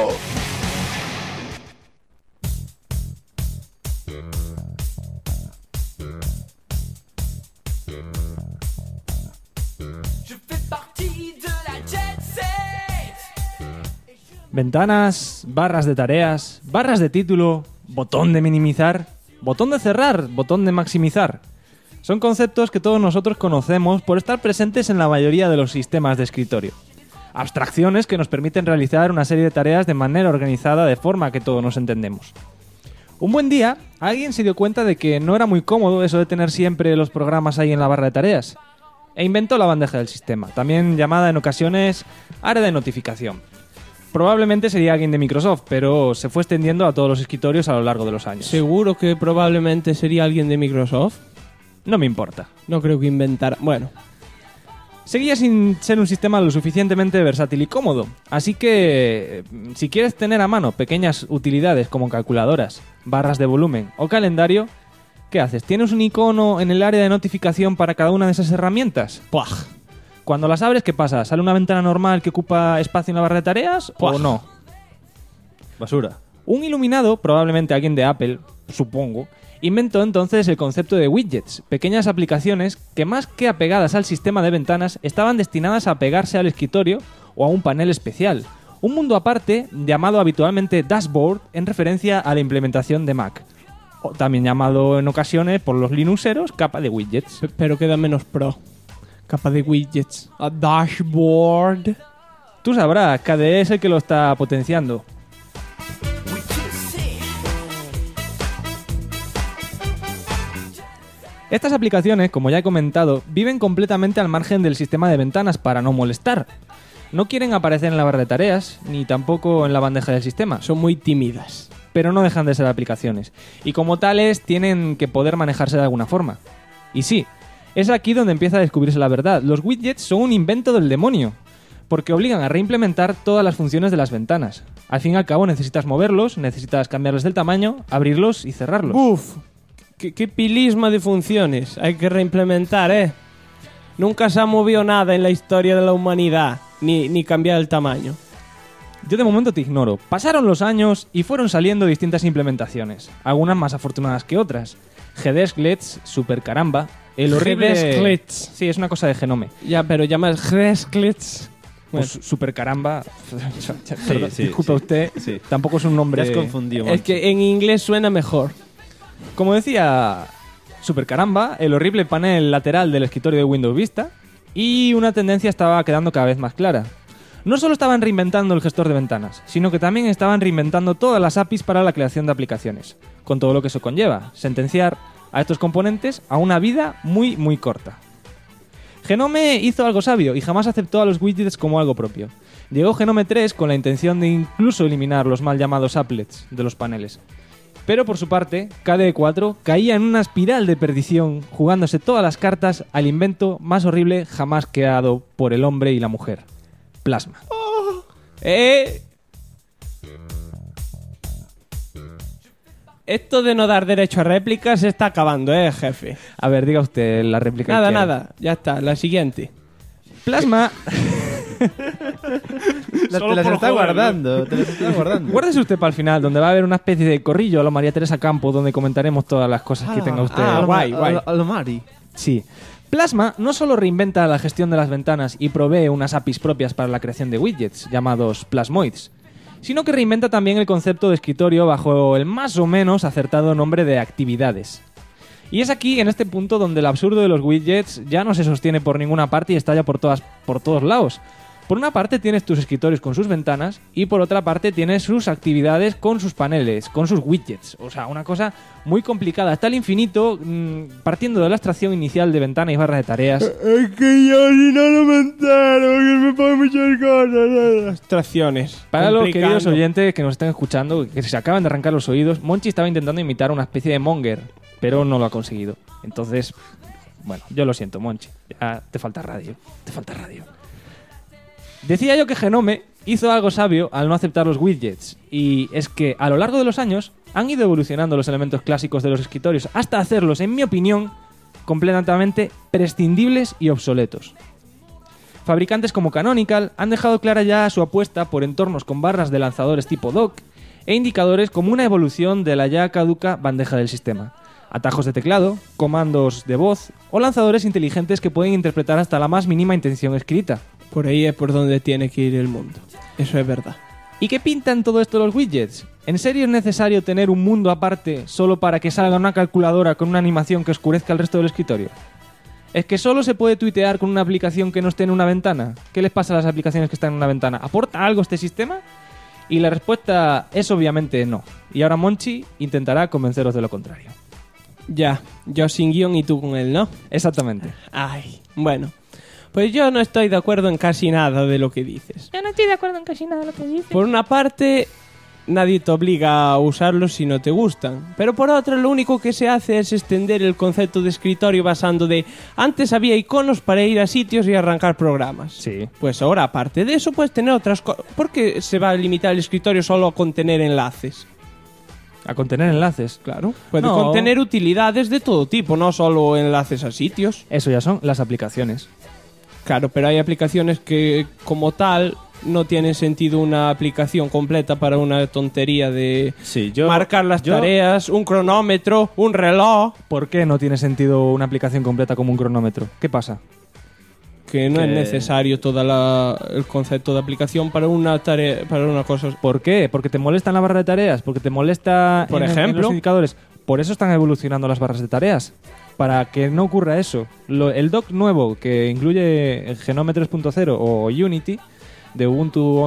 Ventanas, barras de tareas, barras de título, botón de minimizar, botón de cerrar, botón de maximizar. Son conceptos que todos nosotros conocemos por estar presentes en la mayoría de los sistemas de escritorio. Abstracciones que nos permiten realizar una serie de tareas de manera organizada de forma que todos nos entendemos. Un buen día, alguien se dio cuenta de que no era muy cómodo eso de tener siempre los programas ahí en la barra de tareas, e inventó la bandeja del sistema, también llamada en ocasiones área de notificación. Probablemente sería alguien de Microsoft, pero se fue extendiendo a todos los escritorios a lo largo de los años. ¿Seguro que probablemente sería alguien de Microsoft? No me importa. No creo que inventara... Bueno, seguía sin ser un sistema lo suficientemente versátil y cómodo, así que si quieres tener a mano pequeñas utilidades como calculadoras, barras de volumen o calendario, ¿qué haces? ¿Tienes un icono en el área de notificación para cada una de esas herramientas? ¡Puah! Cuando las abres, ¿qué pasa? ¿Sale una ventana normal que ocupa espacio en la barra de tareas o no? Basura. Un iluminado, probablemente alguien de Apple, supongo, inventó entonces el concepto de widgets, pequeñas aplicaciones que más que apegadas al sistema de ventanas estaban destinadas a pegarse al escritorio o a un panel especial, un mundo aparte llamado habitualmente dashboard en referencia a la implementación de Mac, o también llamado en ocasiones por los linuxeros capa de widgets. pero queda menos pro. Capa de widgets. A dashboard. Tú sabrás, KDE es el que lo está potenciando. Estas aplicaciones, como ya he comentado, viven completamente al margen del sistema de ventanas para no molestar. No quieren aparecer en la barra de tareas, ni tampoco en la bandeja del sistema. Son muy tímidas. Pero no dejan de ser aplicaciones. Y como tales, tienen que poder manejarse de alguna forma. Y sí, es aquí donde empieza a descubrirse la verdad. Los widgets son un invento del demonio, porque obligan a reimplementar todas las funciones de las ventanas. Al fin y al cabo necesitas moverlos, necesitas cambiarles del tamaño, abrirlos y cerrarlos. ¡Buf! ¿Qué pilisma de funciones hay que reimplementar, eh? Nunca se ha movido nada en la historia de la humanidad, ni cambiar el tamaño. Yo de momento te ignoro. Pasaron los años y fueron saliendo distintas implementaciones, algunas más afortunadas que otras. GDesklets, Super Caramba, el horrible... GDesklets. Sí, es una cosa de Genome. Ya, pero llamas GDesklets. Pues Super Caramba... Perdón, sí, disculpe usted, sí. tampoco es un nombre... Te has confundido. Es que en inglés suena mejor. Como decía Super Caramba, el horrible panel lateral del escritorio de Windows Vista, y una tendencia estaba quedando cada vez más clara. No solo estaban reinventando el gestor de ventanas, sino que también estaban reinventando todas las APIs para la creación de aplicaciones, con todo lo que eso conlleva, sentenciar a estos componentes a una vida muy, muy corta. Genome hizo algo sabio y jamás aceptó a los widgets como algo propio. Llegó Genome 3 con la intención de incluso eliminar los mal llamados applets de los paneles. Pero por su parte, KDE 4 caía en una espiral de perdición, jugándose todas las cartas al invento más horrible jamás creado por el hombre y la mujer: Plasma. Esto de no dar derecho a réplicas se está acabando, jefe. A ver, diga usted la réplica. que quiere. Nada, ya está, la siguiente. Plasma... Te las está guardando. Guárdese usted para el final, donde va a haber una especie de corrillo a lo María Teresa Campos, donde comentaremos todas las cosas que tenga usted. guay. A lo Mari. Sí. Plasma no solo reinventa la gestión de las ventanas y provee unas APIs propias para la creación de widgets, llamados plasmoids, sino que reinventa también el concepto de escritorio bajo el más o menos acertado nombre de actividades. Y es aquí, en este punto, donde el absurdo de los widgets ya no se sostiene por ninguna parte y estalla por todos lados. Por una parte tienes tus escritorios con sus ventanas y por otra parte tienes sus actividades con sus paneles, con sus widgets. O sea, una cosa muy complicada hasta el infinito, partiendo de la abstracción inicial de ventana y barra de tareas. Es que yo si no lo me entero, que me pongo muchas cosas. Abstracciones. Para los Complicando. queridos oyentes que nos estén escuchando, que se acaban de arrancar los oídos, Monchi estaba intentando imitar una especie de monger, pero no lo ha conseguido. Entonces, Bueno, yo lo siento, Monchi. Ya te falta radio. Te falta radio. Decía yo que Genome hizo algo sabio al no aceptar los widgets. Y es que a lo largo de los años han ido evolucionando los elementos clásicos de los escritorios hasta hacerlos, en mi opinión, completamente prescindibles y obsoletos. Fabricantes como Canonical han dejado clara ya su apuesta por entornos con barras de lanzadores tipo dock e indicadores como una evolución de la ya caduca bandeja del sistema. Atajos de teclado, comandos de voz o lanzadores inteligentes que pueden interpretar hasta la más mínima intención escrita. Por ahí es por donde tiene que ir el mundo. Eso es verdad. ¿Y qué pintan todo esto los widgets? ¿En serio es necesario tener un mundo aparte solo para que salga una calculadora con una animación que oscurezca el resto del escritorio? ¿Es que solo se puede tuitear con una aplicación que no esté en una ventana? ¿Qué les pasa a las aplicaciones que están en una ventana? ¿Aporta algo este sistema? Y la respuesta es obviamente no. Y ahora Monchi intentará convenceros de lo contrario. Ya, yo sin guión y tú con él, ¿no? Exactamente. Ay, bueno. Pues yo no estoy de acuerdo en casi nada de lo que dices. Yo no estoy de acuerdo en casi nada de lo que dices. Por una parte, nadie te obliga a usarlos si no te gustan. Pero por otra, lo único que se hace es extender el concepto de escritorio basando de antes había iconos para ir a sitios y arrancar programas. Sí. Pues ahora, aparte de eso, puedes tener otras cosas. ¿Por qué se va a limitar el escritorio solo a contener enlaces? A contener enlaces. Claro. Puede No. contener utilidades de todo tipo, no solo enlaces a sitios. Eso ya son las aplicaciones. Claro, pero hay aplicaciones que, como tal, no tiene sentido una aplicación completa para una tontería de Sí, yo... marcar las tareas, un cronómetro, un reloj. ¿Por qué no tiene sentido una aplicación completa como un cronómetro? ¿Qué pasa? Que no Que- es necesario todo el concepto de aplicación para una tarea, para una cosa. ¿Por qué? ¿Porque te molesta en la barra de tareas? ¿Porque te molesta Por en ejemplo. los indicadores? Por eso están evolucionando las barras de tareas. Para que no ocurra eso. El dock nuevo que incluye el Genome 3.0 o Unity de Ubuntu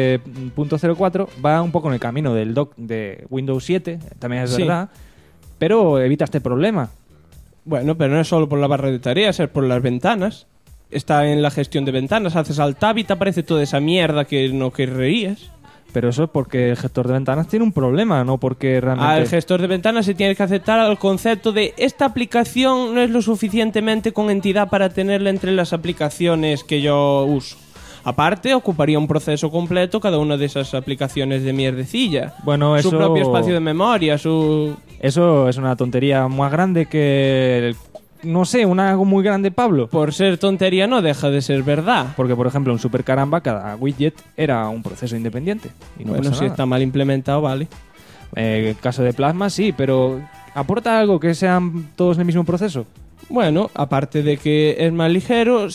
11.04 va un poco en el camino del dock de Windows 7, también es Sí. verdad, pero evita este problema. Bueno, pero no es solo por la barra de tareas, es por las ventanas. Está en la gestión de ventanas, haces alt-tab y te aparece toda esa mierda que no querrías. Pero eso es porque el gestor de ventanas tiene un problema, no porque realmente... Al gestor de ventanas se tiene que aceptar al concepto de esta aplicación no es lo suficientemente con entidad para tenerla entre las aplicaciones que yo uso. Aparte, ocuparía un proceso completo cada una de esas aplicaciones de mierdecilla. Bueno, Su eso- propio espacio de memoria, su... Eso es una tontería más grande que... No sé, algo muy grande, Pablo. Por ser tontería no deja de ser verdad. Porque, por ejemplo, en Super Caramba cada widget era un proceso independiente. Y no Bueno, pasa si nada. está mal implementado, vale. El caso de Plasma sí, pero ¿aporta algo que sean todos el mismo proceso? Bueno, aparte de que es más ligero,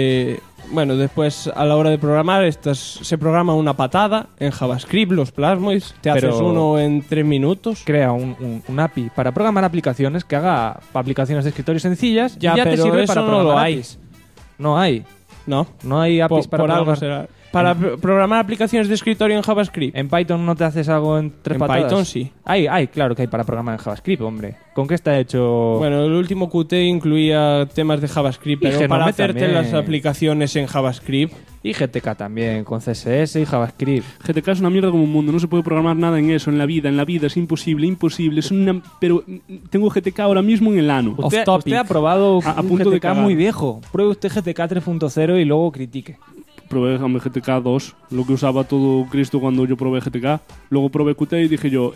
bueno, después a la hora de programar se programa una patada en JavaScript, los plasmoids, te Pero- haces uno en 3 minutos. Crea un API para programar aplicaciones que haga aplicaciones de escritorio sencillas Ya, y ya te pero sirve eso para no programar lo hay. APIs. No hay. No, hay APIs para por algo programar. será. Para programar aplicaciones de escritorio en JavaScript. ¿En Python no te haces algo en tres En patadas? Python sí. Hay, claro que hay para programar en JavaScript, hombre. ¿Con qué está hecho? Bueno, el último Qt incluía temas de JavaScript, Y pero Genome para hacerte también. las aplicaciones en JavaScript. Y GTK también, con CSS y JavaScript. GTK es una mierda como un mundo, no se puede programar nada en eso, en la vida es imposible, es una... Pero tengo GTK ahora mismo en el ano. Usted ha probado A un punto de GTK cagar. muy viejo. Pruebe usted GTK 3.0 y luego critique. Probé GTK 2, lo que usaba todo Cristo cuando yo probé GTK. Luego probé Qt y dije yo...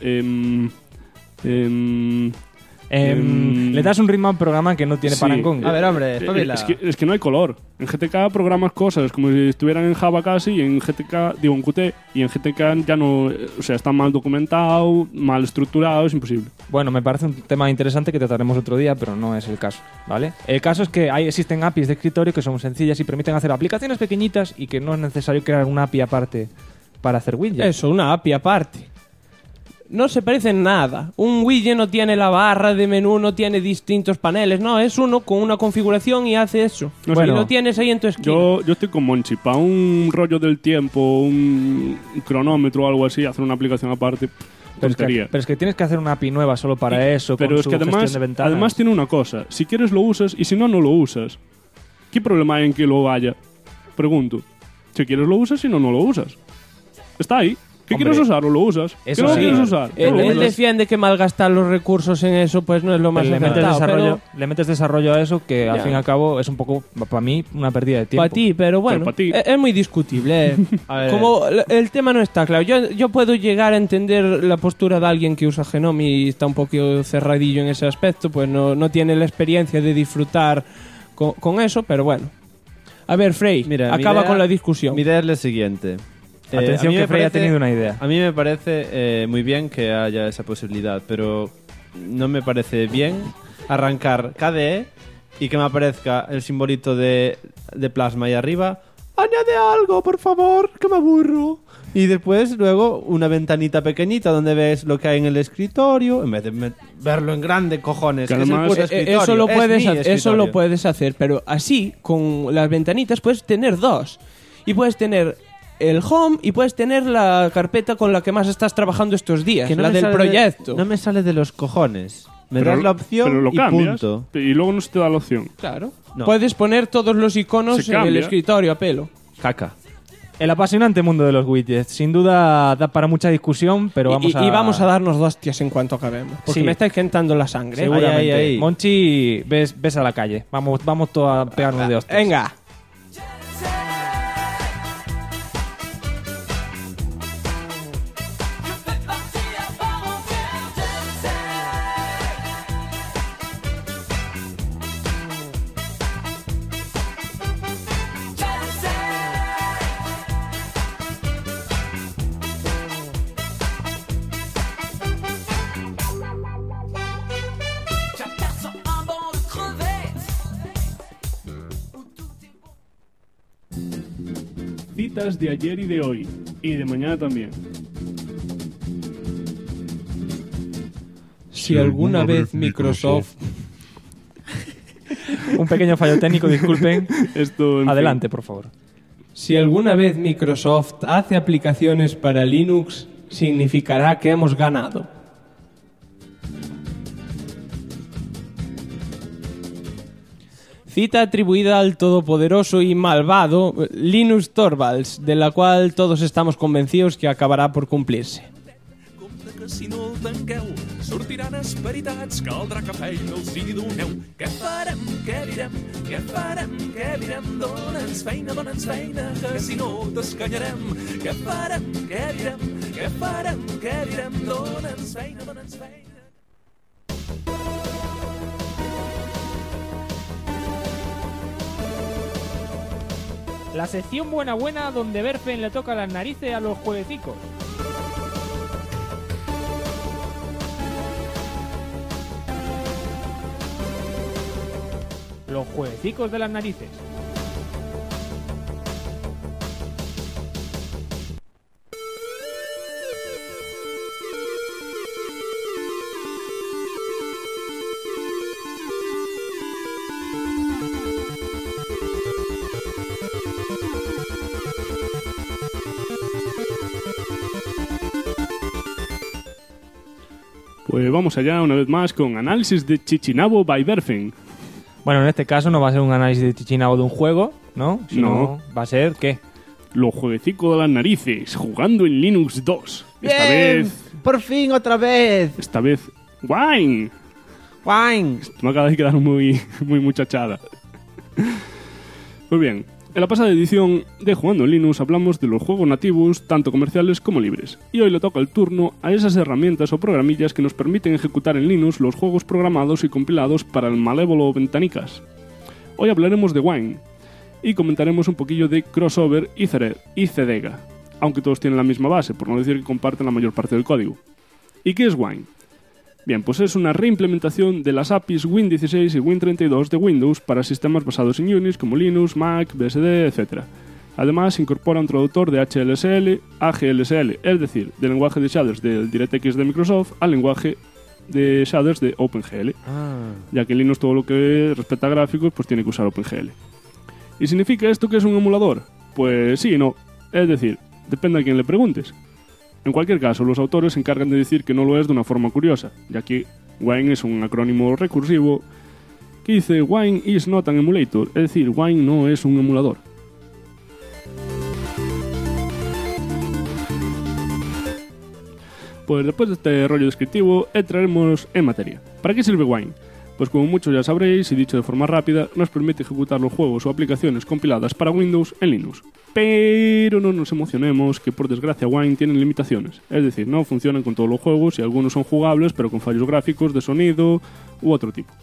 Le das un ritmo al programa que no tiene sí. parangón. A ver, hombre, espabila. Es que no hay color. En GTK programas cosas como si estuvieran en Java casi, y en GTK, digo en Qt, y en GTK ya no, o sea, está mal documentado, mal estructurado, es imposible. Bueno, me parece un tema interesante que trataremos otro día, pero no es el caso, ¿vale? El caso es que existen APIs de escritorio que son sencillas y permiten hacer aplicaciones pequeñitas y que no es necesario crear una API aparte para hacer widgets. Eso, una API aparte. No se parece en nada. Un widget no tiene la barra de menú, no tiene distintos paneles. No, es uno con una configuración y hace eso. No sé, Bueno, y no. lo tienes ahí en tu esquina. Yo estoy con Monchi, para un rollo del tiempo, un cronómetro o algo así, hacer una aplicación aparte, Pero tontería. es que tienes que hacer una API nueva solo para eso, Pero con es su que gestión además, de ventanas. además tiene una cosa, si quieres lo usas y si no, no lo usas. ¿Qué problema hay en que lo haya? Pregunto. Si quieres lo usas, si no, no lo usas. Está ahí. ¿Qué quieres usar o lo usas? Eso ¿Qué no sí. quieres usar? Él No lo usas. defiende que malgastar los recursos en eso pues no es lo más le metes, acertado. le metes desarrollo a eso que al Ya. fin y al cabo es un poco, para mí, una pérdida de tiempo. Para ti, pero bueno, pa' ti. es muy discutible. A ver, Como el tema no está claro. Yo puedo llegar a entender la postura de alguien que usa Genome y está un poco cerradillo en ese aspecto, pues no tiene la experiencia de disfrutar con eso, pero bueno. A ver, Frey, mira, mi acaba idea- con la discusión. Mi idea es la siguiente. Atención, a mí que me Frey ha parece- tenido una idea. A mí me parece muy bien que haya esa posibilidad, pero no me parece bien arrancar KDE y que me aparezca el simbolito de plasma ahí arriba. Añade algo, por favor, que me aburro. Y después, luego, una ventanita pequeñita donde ves lo que hay en el escritorio, en vez de verlo en grande, cojones. Que Que es el además- puto escritorio, Eso lo es puedes mi eso escritorio. lo puedes hacer, pero así con las ventanitas puedes tener dos. Y puedes tener el home y puedes tener la carpeta con la que más estás trabajando estos días, Que no la me del sale proyecto. no me sale de los cojones. Me Pero- das la opción pero lo y cambias, punto. y luego no se te da la opción. Claro. No. Puedes poner todos los iconos Se en el cambia. escritorio a pelo. Caca. El apasionante mundo de los widgets. Sin duda da para mucha discusión, pero Y vamos a darnos dos hostias en cuanto acabemos. Porque Sí. me estáis calentando la sangre. Seguramente. Ahí. Monchi, ves a la calle. Vamos todos a pegarnos de hostias. Venga. J'aperçois un banc de crevettes. Citas de ayer y de hoy. Y de mañana también. Si alguna vez Microsoft... Un pequeño fallo técnico, disculpen. Esto, en fin. Adelante, por favor. Si alguna vez Microsoft hace aplicaciones para Linux, significará que hemos ganado. Cita atribuida al todopoderoso y malvado Linus Torvalds, de la cual todos estamos convencidos que acabará por cumplirse. Compte que si no el tanqueu, sortiran esperitats, caldrà que feina els hi doneu. Què farem, què direm, què farem, què direm? Dóna'ns feina, que si no t'escanyarem. Què farem, què direm, què farem, què direm? Dóna'ns feina. La sección buena donde Berfen le toca las narices a los jueguecicos. Los jueguecicos de las narices. Pues vamos allá una vez más con análisis de Chichinabo by Berfen. Bueno, en este caso no va a ser un análisis de chichinabo de un juego, ¿no? Sino No. va a ser, ¿qué? Los jueguecitos de las narices, jugando en Linux 2. Esta ¡Bien! vez, ¡Por fin otra vez! Wine. ¡Wine! Me acaba de quedar muy muchachada. Pues bien, en la pasada edición de Jugando en Linux hablamos de los juegos nativos, tanto comerciales como libres. Y hoy le toca el turno a esas herramientas o programillas que nos permiten ejecutar en Linux los juegos programados y compilados para el malévolo Ventanicas. Hoy hablaremos de Wine y comentaremos un poquillo de Crossover y Cedega, aunque todos tienen la misma base, por no decir que comparten la mayor parte del código. ¿Y qué es Wine? Bien, pues es una reimplementación de las APIs Win16 y Win32 de Windows para sistemas basados en Unix como Linux, Mac, BSD, etc. Además, incorpora un traductor de HLSL a GLSL, es decir, del lenguaje de shaders del DirectX de Microsoft al lenguaje de shaders de OpenGL, ya que Linux todo lo que respecta a gráficos pues tiene que usar OpenGL. ¿Y significa esto que es un emulador? Pues sí y no, es decir, depende a quién le preguntes. En cualquier caso, los autores se encargan de decir que no lo es de una forma curiosa, ya que Wine es un acrónimo recursivo que dice Wine is not an emulator, es decir, Wine no es un emulador. pues después de este rollo descriptivo, entraremos en materia. ¿Para qué sirve Wine? Pues como muchos ya sabréis, y dicho de forma rápida, nos permite ejecutar los juegos o aplicaciones compiladas para Windows en Linux. Pero no nos emocionemos que por desgracia Wine tiene limitaciones. Es decir, no funcionan con todos los juegos y algunos son jugables pero con fallos gráficos, de sonido u otro tipo.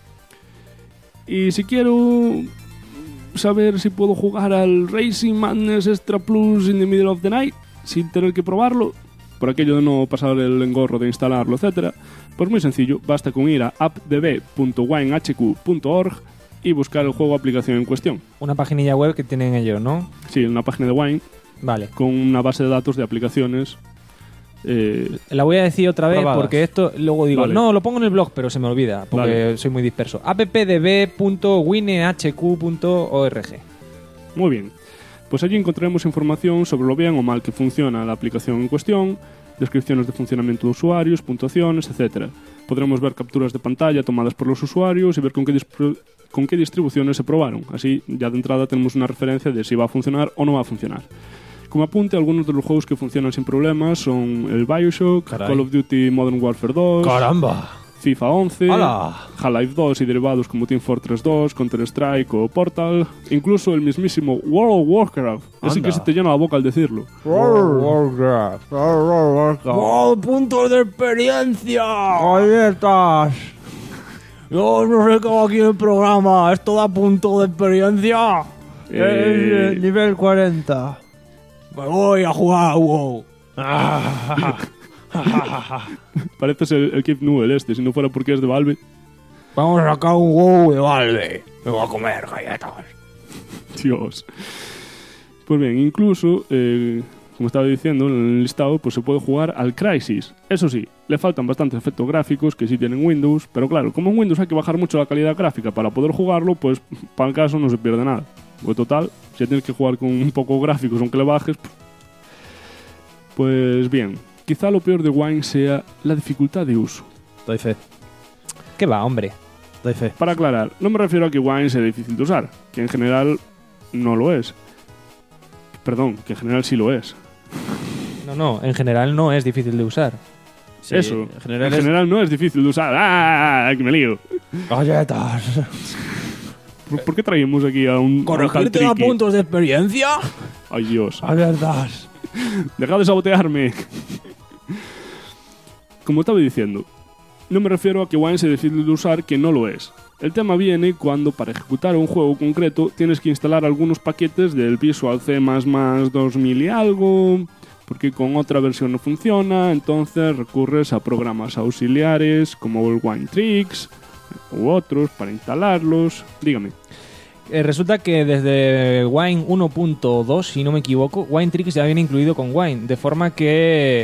Y si quiero saber si puedo jugar al Racing Madness Extra Plus in the Middle of the Night sin tener que probarlo, por aquello de no pasar el engorro de instalarlo, etcétera, pues muy sencillo, basta con ir a appdb.winehq.org y buscar el juego o aplicación en cuestión. Una paginilla web que tienen ellos, ¿no? Sí, una página de Wine Vale. con una base de datos de aplicaciones. La voy a decir otra vez probadas. porque esto luego digo, Vale. no, lo pongo en el blog, pero se me olvida porque Vale. soy muy disperso. appdb.winehq.org. Muy bien. Pues allí encontraremos información sobre lo bien o mal que funciona la aplicación en cuestión, descripciones de funcionamiento de usuarios, puntuaciones, etc. Podremos ver capturas de pantalla tomadas por los usuarios y ver con qué distribuciones se probaron. Así, ya de entrada tenemos una referencia de si va a funcionar o no va a funcionar. Como apunte, algunos de los juegos que funcionan sin problemas son el BioShock, Caray. Call of Duty Modern Warfare 2, ¡Caramba! FIFA 11, ¡Hala! Half-Life 2 y derivados como Team Fortress 2, Counter-Strike o Portal, incluso el mismísimo World of Warcraft, ese Anda. que se te llena la boca al decirlo. ¡Puntos de experiencia! ¡Galletas! Yo no sé cómo aquí en el programa. ¿Esto da punto de experiencia? Nivel 40. Me voy a jugar a WoW. Pareces el Keith Newell este, si no fuera porque es de Valve. Vamos a sacar un WoW de Valve. Me voy a comer galletas. Dios. Pues bien, incluso, como estaba diciendo en el listado, pues se puede jugar al Crysis. Eso sí, le faltan bastantes efectos gráficos que sí tienen Windows, pero claro, como en Windows hay que bajar mucho la calidad gráfica para poder jugarlo, pues para el caso no se pierde nada. Porque total, si tienes que jugar con un poco gráficos, aunque le bajes, pues bien. Quizá lo peor de Wine sea la dificultad de uso. Doy fe. ¿Qué va, hombre? Doy fe. Para aclarar, no me refiero a que Wine sea difícil de usar, que en general no lo es. Perdón, que en general sí lo es. No, en general no es difícil de usar. Sí, Eso, en en general, general no es difícil de usar. ¡Ah! ¡Que me lío! Galletas. ¿Por qué traemos aquí a un ¿Corregirte da puntos de experiencia? Ay, Dios. Galletas. Deja de sabotearme. Como estaba diciendo, no me refiero a que Wine sea difícil de usar, que no lo es. El tema viene cuando para ejecutar un juego concreto tienes que instalar algunos paquetes del Visual C++ 2000 y algo, porque con otra versión no funciona, entonces recurres a programas auxiliares como el Winetricks u otros para instalarlos. Dígame. Resulta que desde Wine 1.2, si no me equivoco, Winetricks ya viene incluido con Wine, de forma que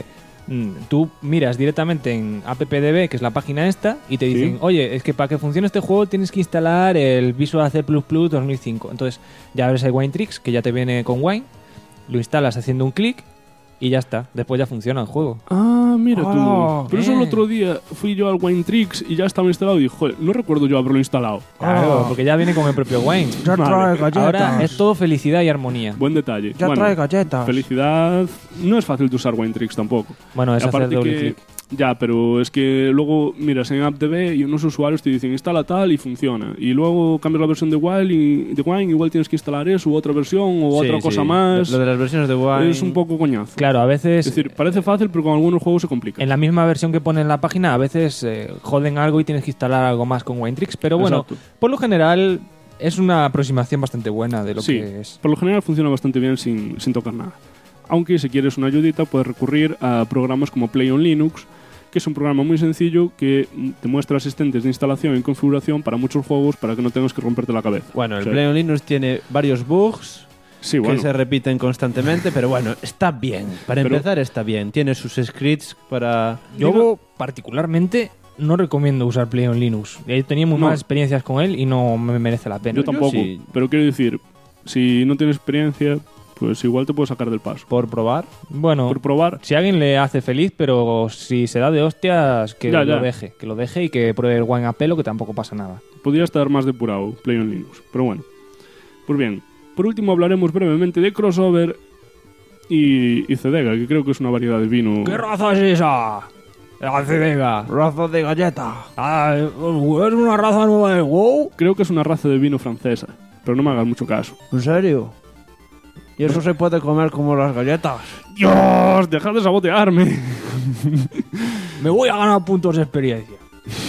tú miras directamente en appdb, que es la página esta, y te dicen, Sí. oye, es que para que funcione este juego tienes que instalar el Visual C++ 2005. Entonces ya abres el Winetricks, que ya te viene con Wine, lo instalas haciendo un clic y ya está. Después ya funciona el juego. Ah, mira Ah, tú. Pero eso el bien. otro día fui yo al Winetricks y ya estaba instalado y dije, joder, no recuerdo yo haberlo instalado. Claro, porque ya viene con el propio Wine. Ya Vale. trae galletas. Ahora es todo felicidad y armonía. Buen detalle. Ya Bueno, trae galletas. felicidad. No es fácil de usar Winetricks tampoco. Bueno, es hacer Aparte doble que, clic. ya, pero es que luego miras en AppDB y unos usuarios te dicen instala tal y funciona. Y luego cambias la versión de Wine, igual tienes que instalar eso u otra versión o Sí, otra cosa sí. más. Lo de las versiones de Wine. Es un poco coñazo. Claro, a veces Es decir, parece fácil, pero con algunos juegos se complica. en la misma versión que pone en la página a veces joden algo y tienes que instalar algo más con Winetricks, pero bueno, Exacto. por lo general es una aproximación bastante buena de lo Sí, que es. por lo general funciona bastante bien sin tocar nada. Aunque si quieres una ayudita puedes recurrir a programas como Play on Linux, que es un programa muy sencillo que te muestra asistentes de instalación y configuración para muchos juegos para que no tengas que romperte la cabeza. Bueno, el O sea, Play on Linux tiene varios bugs sí, que bueno. se repiten constantemente, pero bueno, está bien. Para Pero- empezar está bien. Tiene sus scripts para... Yo particularmente no recomiendo usar Play on Linux. He tenido muy No. malas experiencias con él y no me merece la pena. Yo tampoco, sí. pero quiero decir, si no tienes experiencia, pues igual te puedes sacar del paso. Por probar. Bueno, Por probar, si a alguien le hace feliz, pero si se da de hostias, que Ya, lo ya. deje. Que lo deje y que pruebe el Wine a pelo, que tampoco pasa nada. podría estar más depurado Play on Linux, pero bueno. Pues bien, por último hablaremos brevemente de crossover y Cedega, que creo que es una variedad de vino. ¿Qué raza es esa? La Cedega. Raza de galleta. Ah, ¿es una raza nueva del WoW? Creo que es una raza de vino francesa, pero no me hagas mucho caso. ¿En serio? ¿Y eso se puede comer como las galletas? ¡Dios! ¡Dejad de sabotearme! Me voy a ganar puntos de experiencia.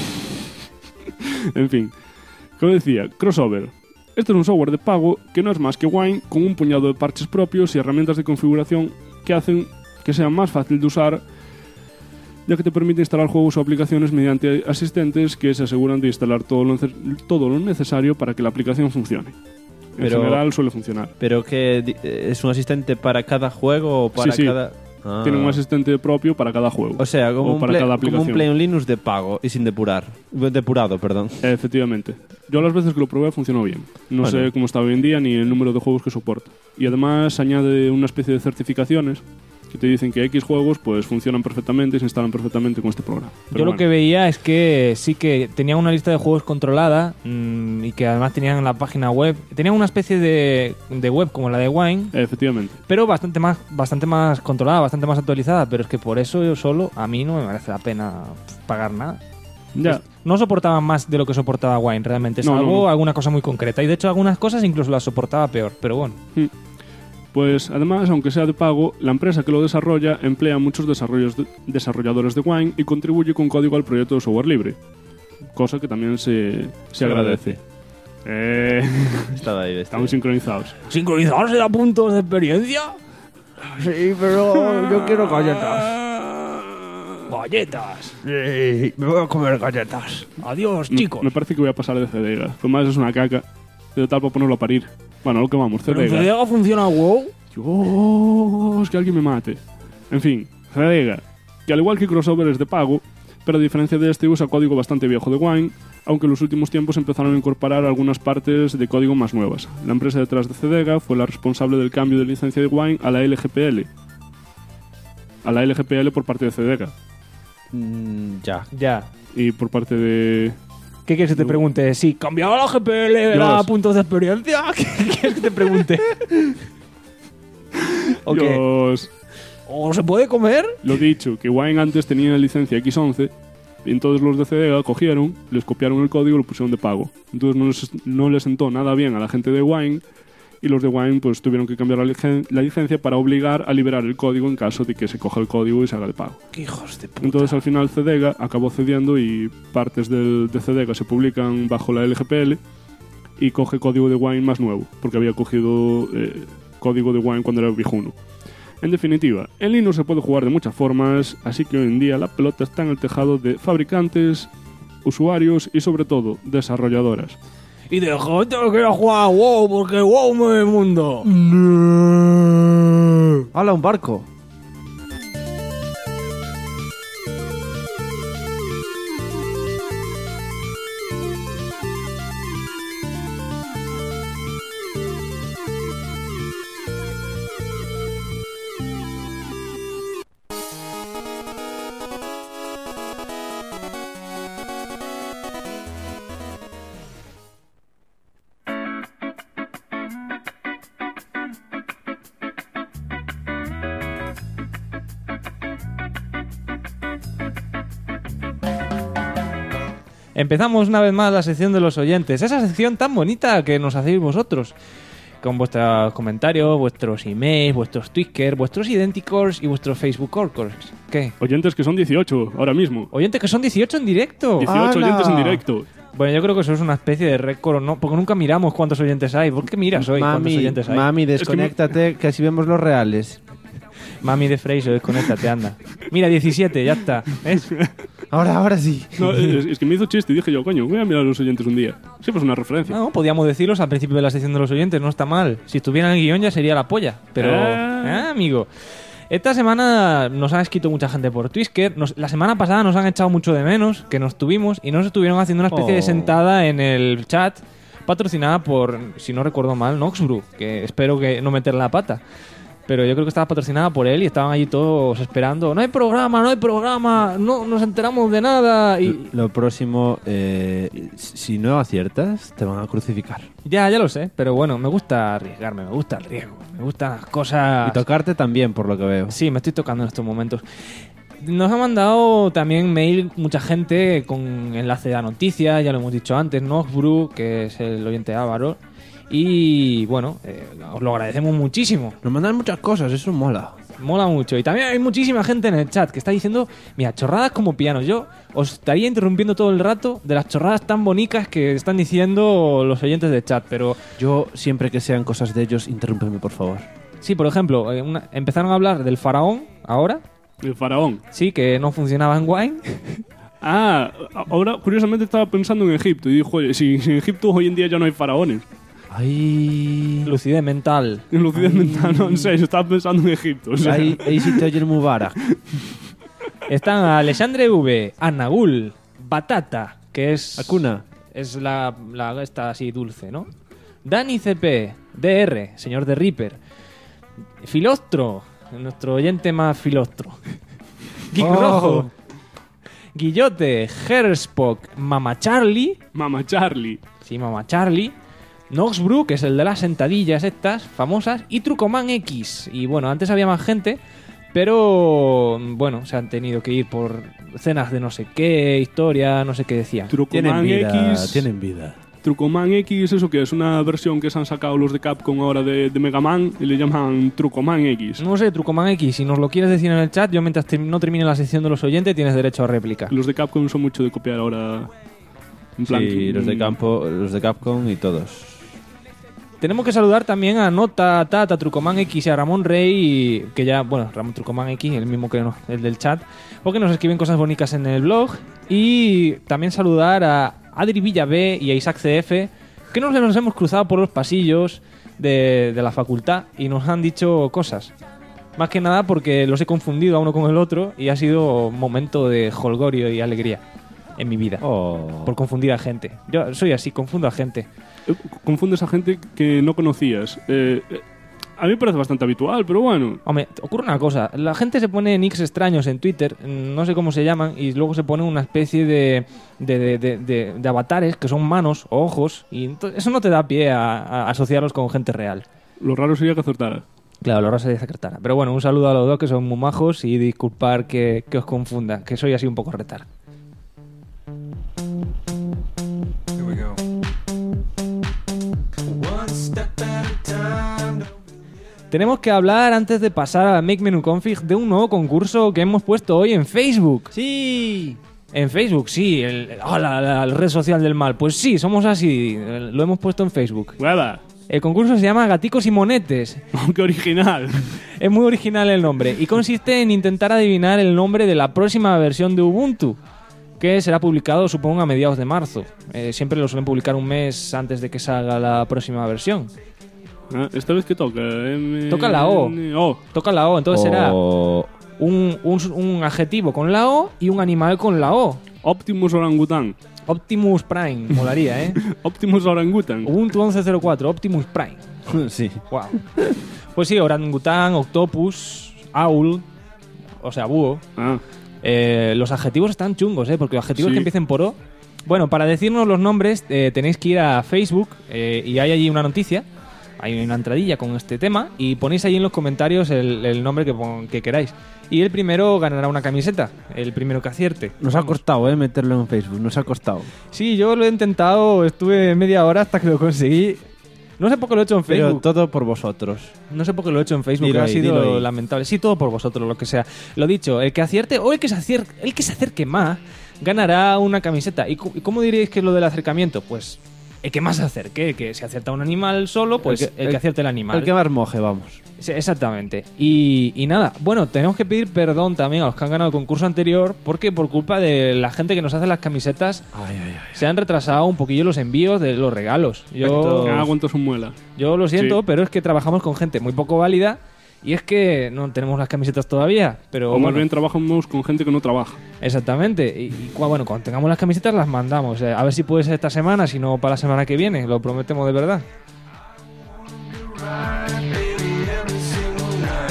En fin, como decía, Crossover. Este es un software de pago que no es más que Wine con un puñado de parches propios y herramientas de configuración que hacen que sea más fácil de usar, ya que te permite instalar juegos o aplicaciones mediante asistentes que se aseguran de instalar todo lo necesario para que la aplicación funcione. En general suele funcionar. ¿Pero que es un asistente para cada juego o para Sí. cada...? Ah. Tiene un asistente propio para cada juego. O sea, como, o para cada aplicación. como un Play on Linux de pago y sin depurar. Depurado, perdón. Efectivamente. Yo las veces que lo probé funcionó bien. No sé cómo está hoy en día ni el número de juegos que soporta. Y además añade una especie de certificaciones que te dicen que X juegos pues funcionan perfectamente y se instalan perfectamente con este programa. Pero Yo lo que veía es que sí que tenían una lista de juegos controlada y que además tenían la página web. Tenían una especie de web como la de Wine, Efectivamente. pero bastante más controlada, bastante más actualizada. Pero es que por eso yo solo, a mí no me merece la pena pagar nada. Ya. No soportaba más de lo que soportaba Wine realmente, No, salvo no. alguna cosa muy concreta. Y de hecho algunas cosas incluso las soportaba peor, pero bueno. Pues además, aunque sea de pago, la empresa que lo desarrolla emplea a muchos desarrolladores de Wine y contribuye con código al proyecto de software libre. Cosa que también se agradece. Estaba ahí, Estamos sincronizados. ¿Sincronizarse da puntos de experiencia? Sí, pero yo quiero galletas. Galletas. Sí, me voy a comer galletas. Adiós, chicos. Me parece que voy a pasar de Cedega. Tomás es una caca. De tal para ponerlo a parir. Bueno, lo que vamos, ¿Pero en Cedega. Cedega funciona WoW? Dios, que alguien me mate. En fin, Cedega, que al igual que Crossover es de pago, pero a diferencia de este usa código bastante viejo de Wine, aunque en los últimos tiempos empezaron a incorporar algunas partes de código más nuevas. La empresa detrás de Cedega fue la responsable del cambio de licencia de Wine a la LGPL. A la LGPL por parte de Cedega. Ya. Y por parte de... ¿Qué quieres que te pregunte? Si ¿Cambiaba la GPL da puntos de experiencia? ¿Qué quieres que te pregunte? ¿O qué? Dios. ¿O se puede comer? Lo dicho, que Wine antes tenía la licencia X11 y entonces los de Cedega cogieron, les copiaron el código y lo pusieron de pago. Entonces no les sentó nada bien a la gente de Wine y los de Wine pues tuvieron que cambiar la licencia para obligar a liberar el código en caso de que se coja el código y se haga de pago. ¡Qué hijos de puta! Entonces al final Cedega acabó cediendo y partes de Cedega se publican bajo la LGPL y coge código de Wine más nuevo, porque había cogido código de Wine cuando era viejuno. En definitiva, en Linux se puede jugar de muchas formas, así que hoy en día la pelota está en el tejado de fabricantes, usuarios y sobre todo desarrolladoras. Y de gente que quiera jugar a WoW porque WoW mueve el mundo. ¡Hala, un barco! Empezamos una vez más la sección de los oyentes. Esa sección tan bonita que nos hacéis vosotros. Con vuestros comentarios, vuestros emails, vuestros Twitter, vuestros idénticos y vuestros Facebook Orcors. ¿Qué? Oyentes que son 18 ahora mismo. Oyentes que son 18 en directo. 18 ¡Hala! oyentes en directo. Bueno, yo creo que eso es una especie de récord, ¿no? Porque nunca miramos cuántos oyentes hay. ¿Por qué miras hoy cuántos oyentes hay? Mami, desconéctate, que así vemos los reales. Mami de Freixo, desconéctate, anda. Mira, 17, ya está. ¿Ves? Ahora sí. No, es que me hizo chiste y dije yo, coño, voy a mirar a los oyentes un día. Siempre es una referencia. No, podíamos decirlos al principio de la sección de los oyentes, no está mal. Si estuvieran en el guión ya sería la polla. Pero, amigo. Esta semana nos han escrito mucha gente por Twitter. La semana pasada nos han echado mucho de menos, que nos tuvimos, y nos estuvieron haciendo una especie de sentada en el chat, patrocinada por, si no recuerdo mal, Noxbrew, que espero que no meter la pata. pero yo creo que estaba patrocinada por él y estaban allí todos esperando. No hay programa, no nos enteramos de nada. Y Lo próximo, si no aciertas, te van a crucificar. ya lo sé, pero bueno, me gusta arriesgarme, me gusta el riesgo, me gustan las cosas. Y tocarte también, por lo que veo. Sí, me estoy tocando en estos momentos. Nos ha mandado también mail mucha gente con enlace a noticias, ya lo hemos dicho antes, Noxbru, que es el oyente Ávaro. Y bueno, os lo agradecemos muchísimo. Nos mandan muchas cosas, eso mola. Mola mucho. Y también hay muchísima gente en el chat que está diciendo, mira, chorradas como pianos. Yo os estaría interrumpiendo todo el rato de las chorradas tan bonitas que están diciendo los oyentes del chat, pero Yo, siempre que sean cosas de ellos, interrúmpeme, por favor. sí, por ejemplo, empezaron a hablar del faraón ahora. El faraón. Sí, que no funcionaba en Wine. Ah, ahora curiosamente estaba pensando en Egipto y dijo, oye, si en Egipto hoy en día ya no hay faraones. Ay. Lucidez mental. En lucidez mental, no, en serio, estaba pensando en Egipto. O sea, Ahí sí te oye el Mubarak. Están Alexandre V, Anagul, Batata, que es... Acuna. Es la esta así dulce, ¿no? Dani CP, DR, señor de Reaper. Filostro, nuestro oyente más filostro. Geek Rojo. Guillote, Herspock, Mama Charlie. Mama Charlie. Sí, Mama Charlie. Noxbru, que es el de las sentadillas estas famosas. Y Trucoman X. Y bueno, antes había más gente, pero bueno, se han tenido que ir por cenas de no sé qué, historia, no sé qué decían. Trucoman X. Tienen vida. Trucoman X, eso que es una versión que se han sacado los de Capcom ahora de Mega Man y le llaman Trucoman X. No sé, Trucoman X, si nos lo quieres decir en el chat, yo mientras no termine la sección de los oyentes tienes derecho a réplica. Los de Capcom son mucho de copiar ahora. En plan, Sí, los de Capcom y todos. Tenemos que saludar también a Nota, Tata, Trucoman X y a Ramón Rey, que ya, bueno, Ramón Trucoman X, el mismo que el del chat, porque nos escriben cosas bonitas en el blog. Y también saludar a Adri Villabé y a Isaac CF, que nos hemos cruzado por los pasillos de la facultad y nos han dicho cosas. Más que nada porque los he confundido a uno con el otro y ha sido un momento de jolgorio y alegría en mi vida. Por confundir a gente. Yo soy así, confundo a gente. Confundes a gente que no conocías. A mí me parece bastante habitual, pero bueno. Hombre, ocurre una cosa. La gente se pone nicks extraños en Twitter, no sé cómo se llaman, y luego se pone una especie de avatares que son manos o ojos, y eso no te da pie a asociarlos con gente real. Lo raro sería que acertara. Claro, lo raro sería que acertara. Pero bueno, un saludo a los dos que son muy majos y disculpar que os confunda, que soy así un poco retar. Tenemos que hablar, antes de pasar a Make Menu Config, de un nuevo concurso que hemos puesto hoy en Facebook. ¡Sí! En Facebook, sí. La red social del mal. Pues sí, somos así. Lo hemos puesto en Facebook. ¡Hueva! El concurso se llama Gaticos y Monetes. ¡Qué original! Es muy original el nombre. Y consiste en intentar adivinar el nombre de la próxima versión de Ubuntu, que será publicado, supongo, a mediados de marzo. Siempre lo suelen publicar un mes antes de que salga la próxima versión. Esta vez que toca. Toca la O. Toca la O, entonces será un adjetivo con la O y un animal con la O. Optimus Orangután. Optimus Prime, molaría, ¿eh? Optimus Orangután. Ubuntu 11.04, Optimus Prime. Sí. Wow. Pues sí, orangután, octopus, owl, o sea, búho. Los adjetivos están chungos, ¿eh? Porque los adjetivos que empiecen por O. Bueno, para decirnos los nombres tenéis que ir a Facebook y hay allí una noticia. Hay una entradilla con este tema y ponéis ahí en los comentarios el nombre que queráis. Y el primero ganará una camiseta, el primero que acierte. Nos ha costado, meterlo en Facebook, nos ha costado. Sí, yo lo he intentado, estuve media hora hasta que lo conseguí. No sé por qué lo he hecho en Facebook. Pero todo por vosotros. No sé por qué lo he hecho en Facebook, Dilo ha ahí, sido lamentable. Sí, todo por vosotros, lo que sea. Lo dicho, el que acierte o el que se acerque más ganará una camiseta. ¿Y cómo diríais que es lo del acercamiento? Pues el que más se acerque, que si acierta un animal solo, pues el que acierte el animal. El que más moje, vamos. Sí, exactamente. Y nada, bueno, tenemos que pedir perdón también a los que han ganado el concurso anterior, porque por culpa de la gente que nos hace las camisetas se han retrasado un poquillo los envíos de los regalos. ¿Cuánto son muelas? Yo lo siento, Sí. pero es que trabajamos con gente muy poco válida y es que no tenemos las camisetas todavía. Pero O más bueno, bien trabajamos con gente que no trabaja. exactamente. Y bueno, cuando tengamos las camisetas las mandamos. A ver si puede ser esta semana, si no para la semana que viene. Lo prometemos de verdad.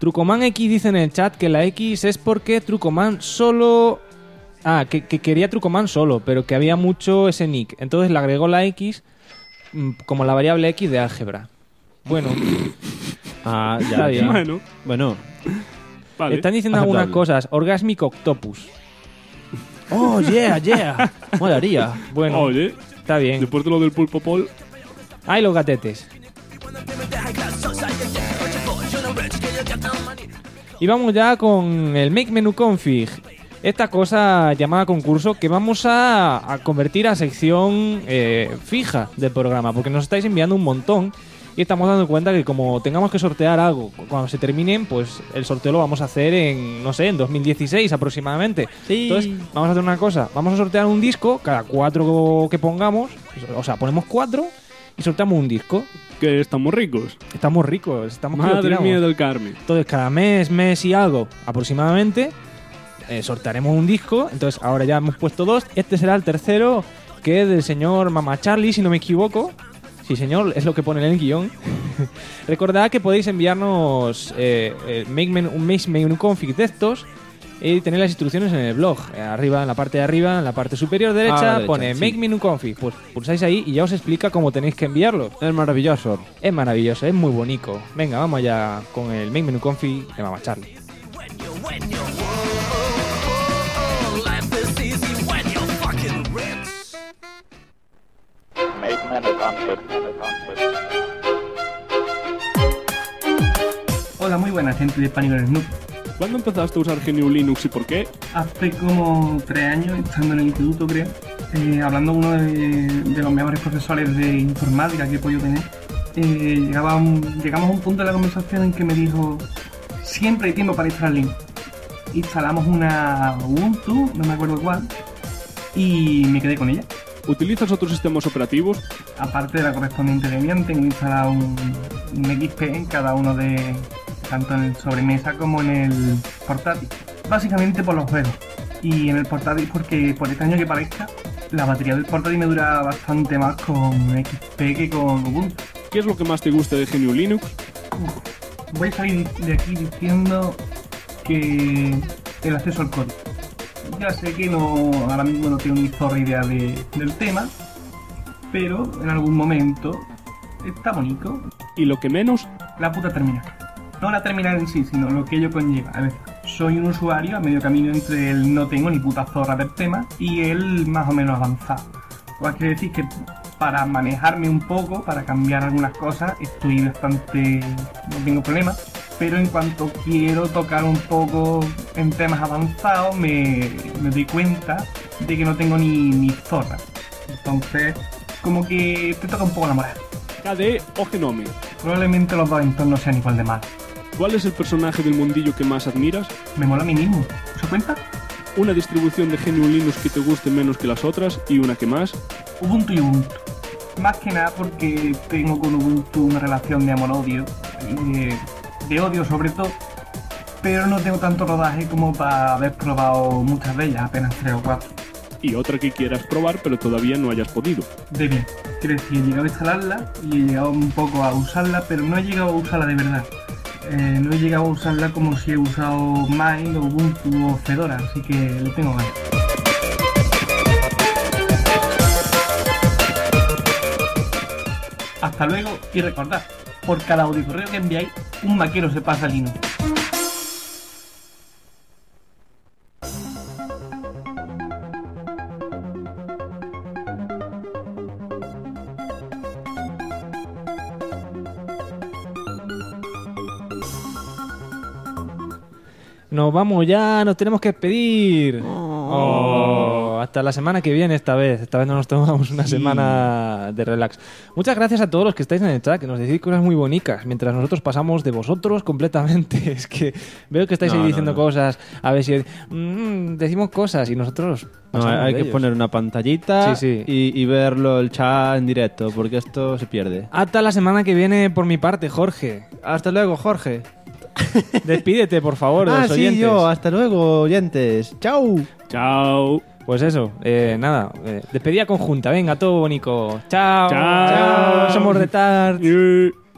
Trucoman X dice en el chat que la X es porque Trucoman solo... que quería Trucoman solo, pero que había mucho ese nick. Entonces le agregó la X como la variable X de álgebra. Bueno. Ya, está bien. Bueno. Vale. Están diciendo algunas cosas. Orgasmic Octopus. Oh, yeah. Molaría. Bueno, Oye, está bien. después de lo del pulpo pol, ¡Ay, los gatetes! Y vamos ya con el Make Menu Config. Esta cosa llamada concurso que vamos a convertir a sección fija del programa, porque nos estáis enviando un montón y estamos dando cuenta que como tengamos que sortear algo cuando se terminen, pues el sorteo lo vamos a hacer en 2016 aproximadamente. Sí. Entonces vamos a hacer una cosa, vamos a sortear un disco cada 4 que pongamos, o sea, ponemos 4 y sorteamos un disco. que estamos ricos. Estamos ricos, estamos que lo Madre tiramos. mía del Carmen. Entonces cada mes y algo aproximadamente sortearemos un disco. Entonces ahora ya hemos puesto 2. Este será el tercero, que es del señor Mama Charlie, si no me equivoco. Sí, señor, es lo que pone en el guión. Recordad que podéis enviarnos un Make Menu Config de estos y tener las instrucciones en el blog. Arriba, en la parte de arriba, en la parte superior derecha, pone sí. Make Menu Config. Pues pulsáis ahí y ya os explica cómo tenéis que enviarlo. Es maravilloso. Es maravilloso, es muy bonito. Venga, vamos allá con el Make Menu Config de Mama Charlie. Hola, muy buena gente de Pánico en Snoop. ¿Cuándo empezaste a usar GNU Linux y por qué? Hace como 3 años, estando en el instituto, creo, hablando con uno de los mejores profesores de informática que he podido tener, llegamos a un punto de la conversación en que me dijo: siempre hay tiempo para instalar Linux. Instalamos una Ubuntu, no me acuerdo cuál, y me quedé con ella. ¿Utilizas otros sistemas operativos? Aparte de la correspondiente Debian, tengo instalado un XP en cada uno de... tanto en el sobremesa como en el portátil. Básicamente por los juegos. Y en el portátil porque, por extraño que parezca, la batería del portátil me dura bastante más con XP que con Ubuntu. ¿Qué es lo que más te gusta de GNU Linux? Voy a salir de aquí diciendo que el acceso al código. Ya sé que ahora mismo no tengo ni zorra idea del tema, pero en algún momento está bonito. ¿Y lo que menos? La puta terminal. No la terminal en sí, sino lo que ello conlleva. A ver, soy un usuario a medio camino entre el no tengo ni puta zorra del tema y el más o menos avanzado. Lo que quiere decir que para manejarme un poco, para cambiar algunas cosas, estoy bastante... no tengo problema. Pero en cuanto quiero tocar un poco en temas avanzados, me doy cuenta de que no tengo ni zorra. Entonces, como que te toca un poco la moral. ¿KDE o Genome? Probablemente los dos entornos sean igual de malos. ¿Cuál es el personaje del mundillo que más admiras? Me mola a mí mismo. ¿Se cuenta? ¿Una distribución de GNU Linux que te guste menos que las otras y una que más? Ubuntu y Ubuntu. Más que nada porque tengo con Ubuntu una relación de amor-odio. De odio sobre todo. Pero no tengo tanto rodaje como para haber probado muchas de ellas, apenas 3 o 4. Y otra que quieras probar pero todavía no hayas podido. Debian. Quiero decir, he llegado a instalarla y he llegado un poco a usarla, pero no he llegado a usarla de verdad. No he llegado a usarla como si he usado Mint o Ubuntu o Fedora, así que le tengo ganas. Hasta luego y recordad, por cada audio correo que enviáis, un maquero se pasa Linux. Nos vamos ya, nos tenemos que despedir. Hasta la semana que viene esta vez. Esta vez no nos tomamos una semana de relax. Muchas gracias a todos los que estáis en el chat, que nos decís cosas muy bonitas, mientras nosotros pasamos de vosotros completamente. Es que veo que estáis ahí diciendo cosas, a ver si decimos cosas y nosotros hay que poner una pantallita y verlo el chat en directo, porque esto se pierde. Hasta la semana que viene por mi parte, Jorge. Hasta luego, Jorge. Despídete, por favor, de los oyentes. Sí, yo. Hasta luego, oyentes. Chau. Chao. Pues eso, nada, despedida conjunta. Venga, todo bonito. Chao. Chao. Somos Retard.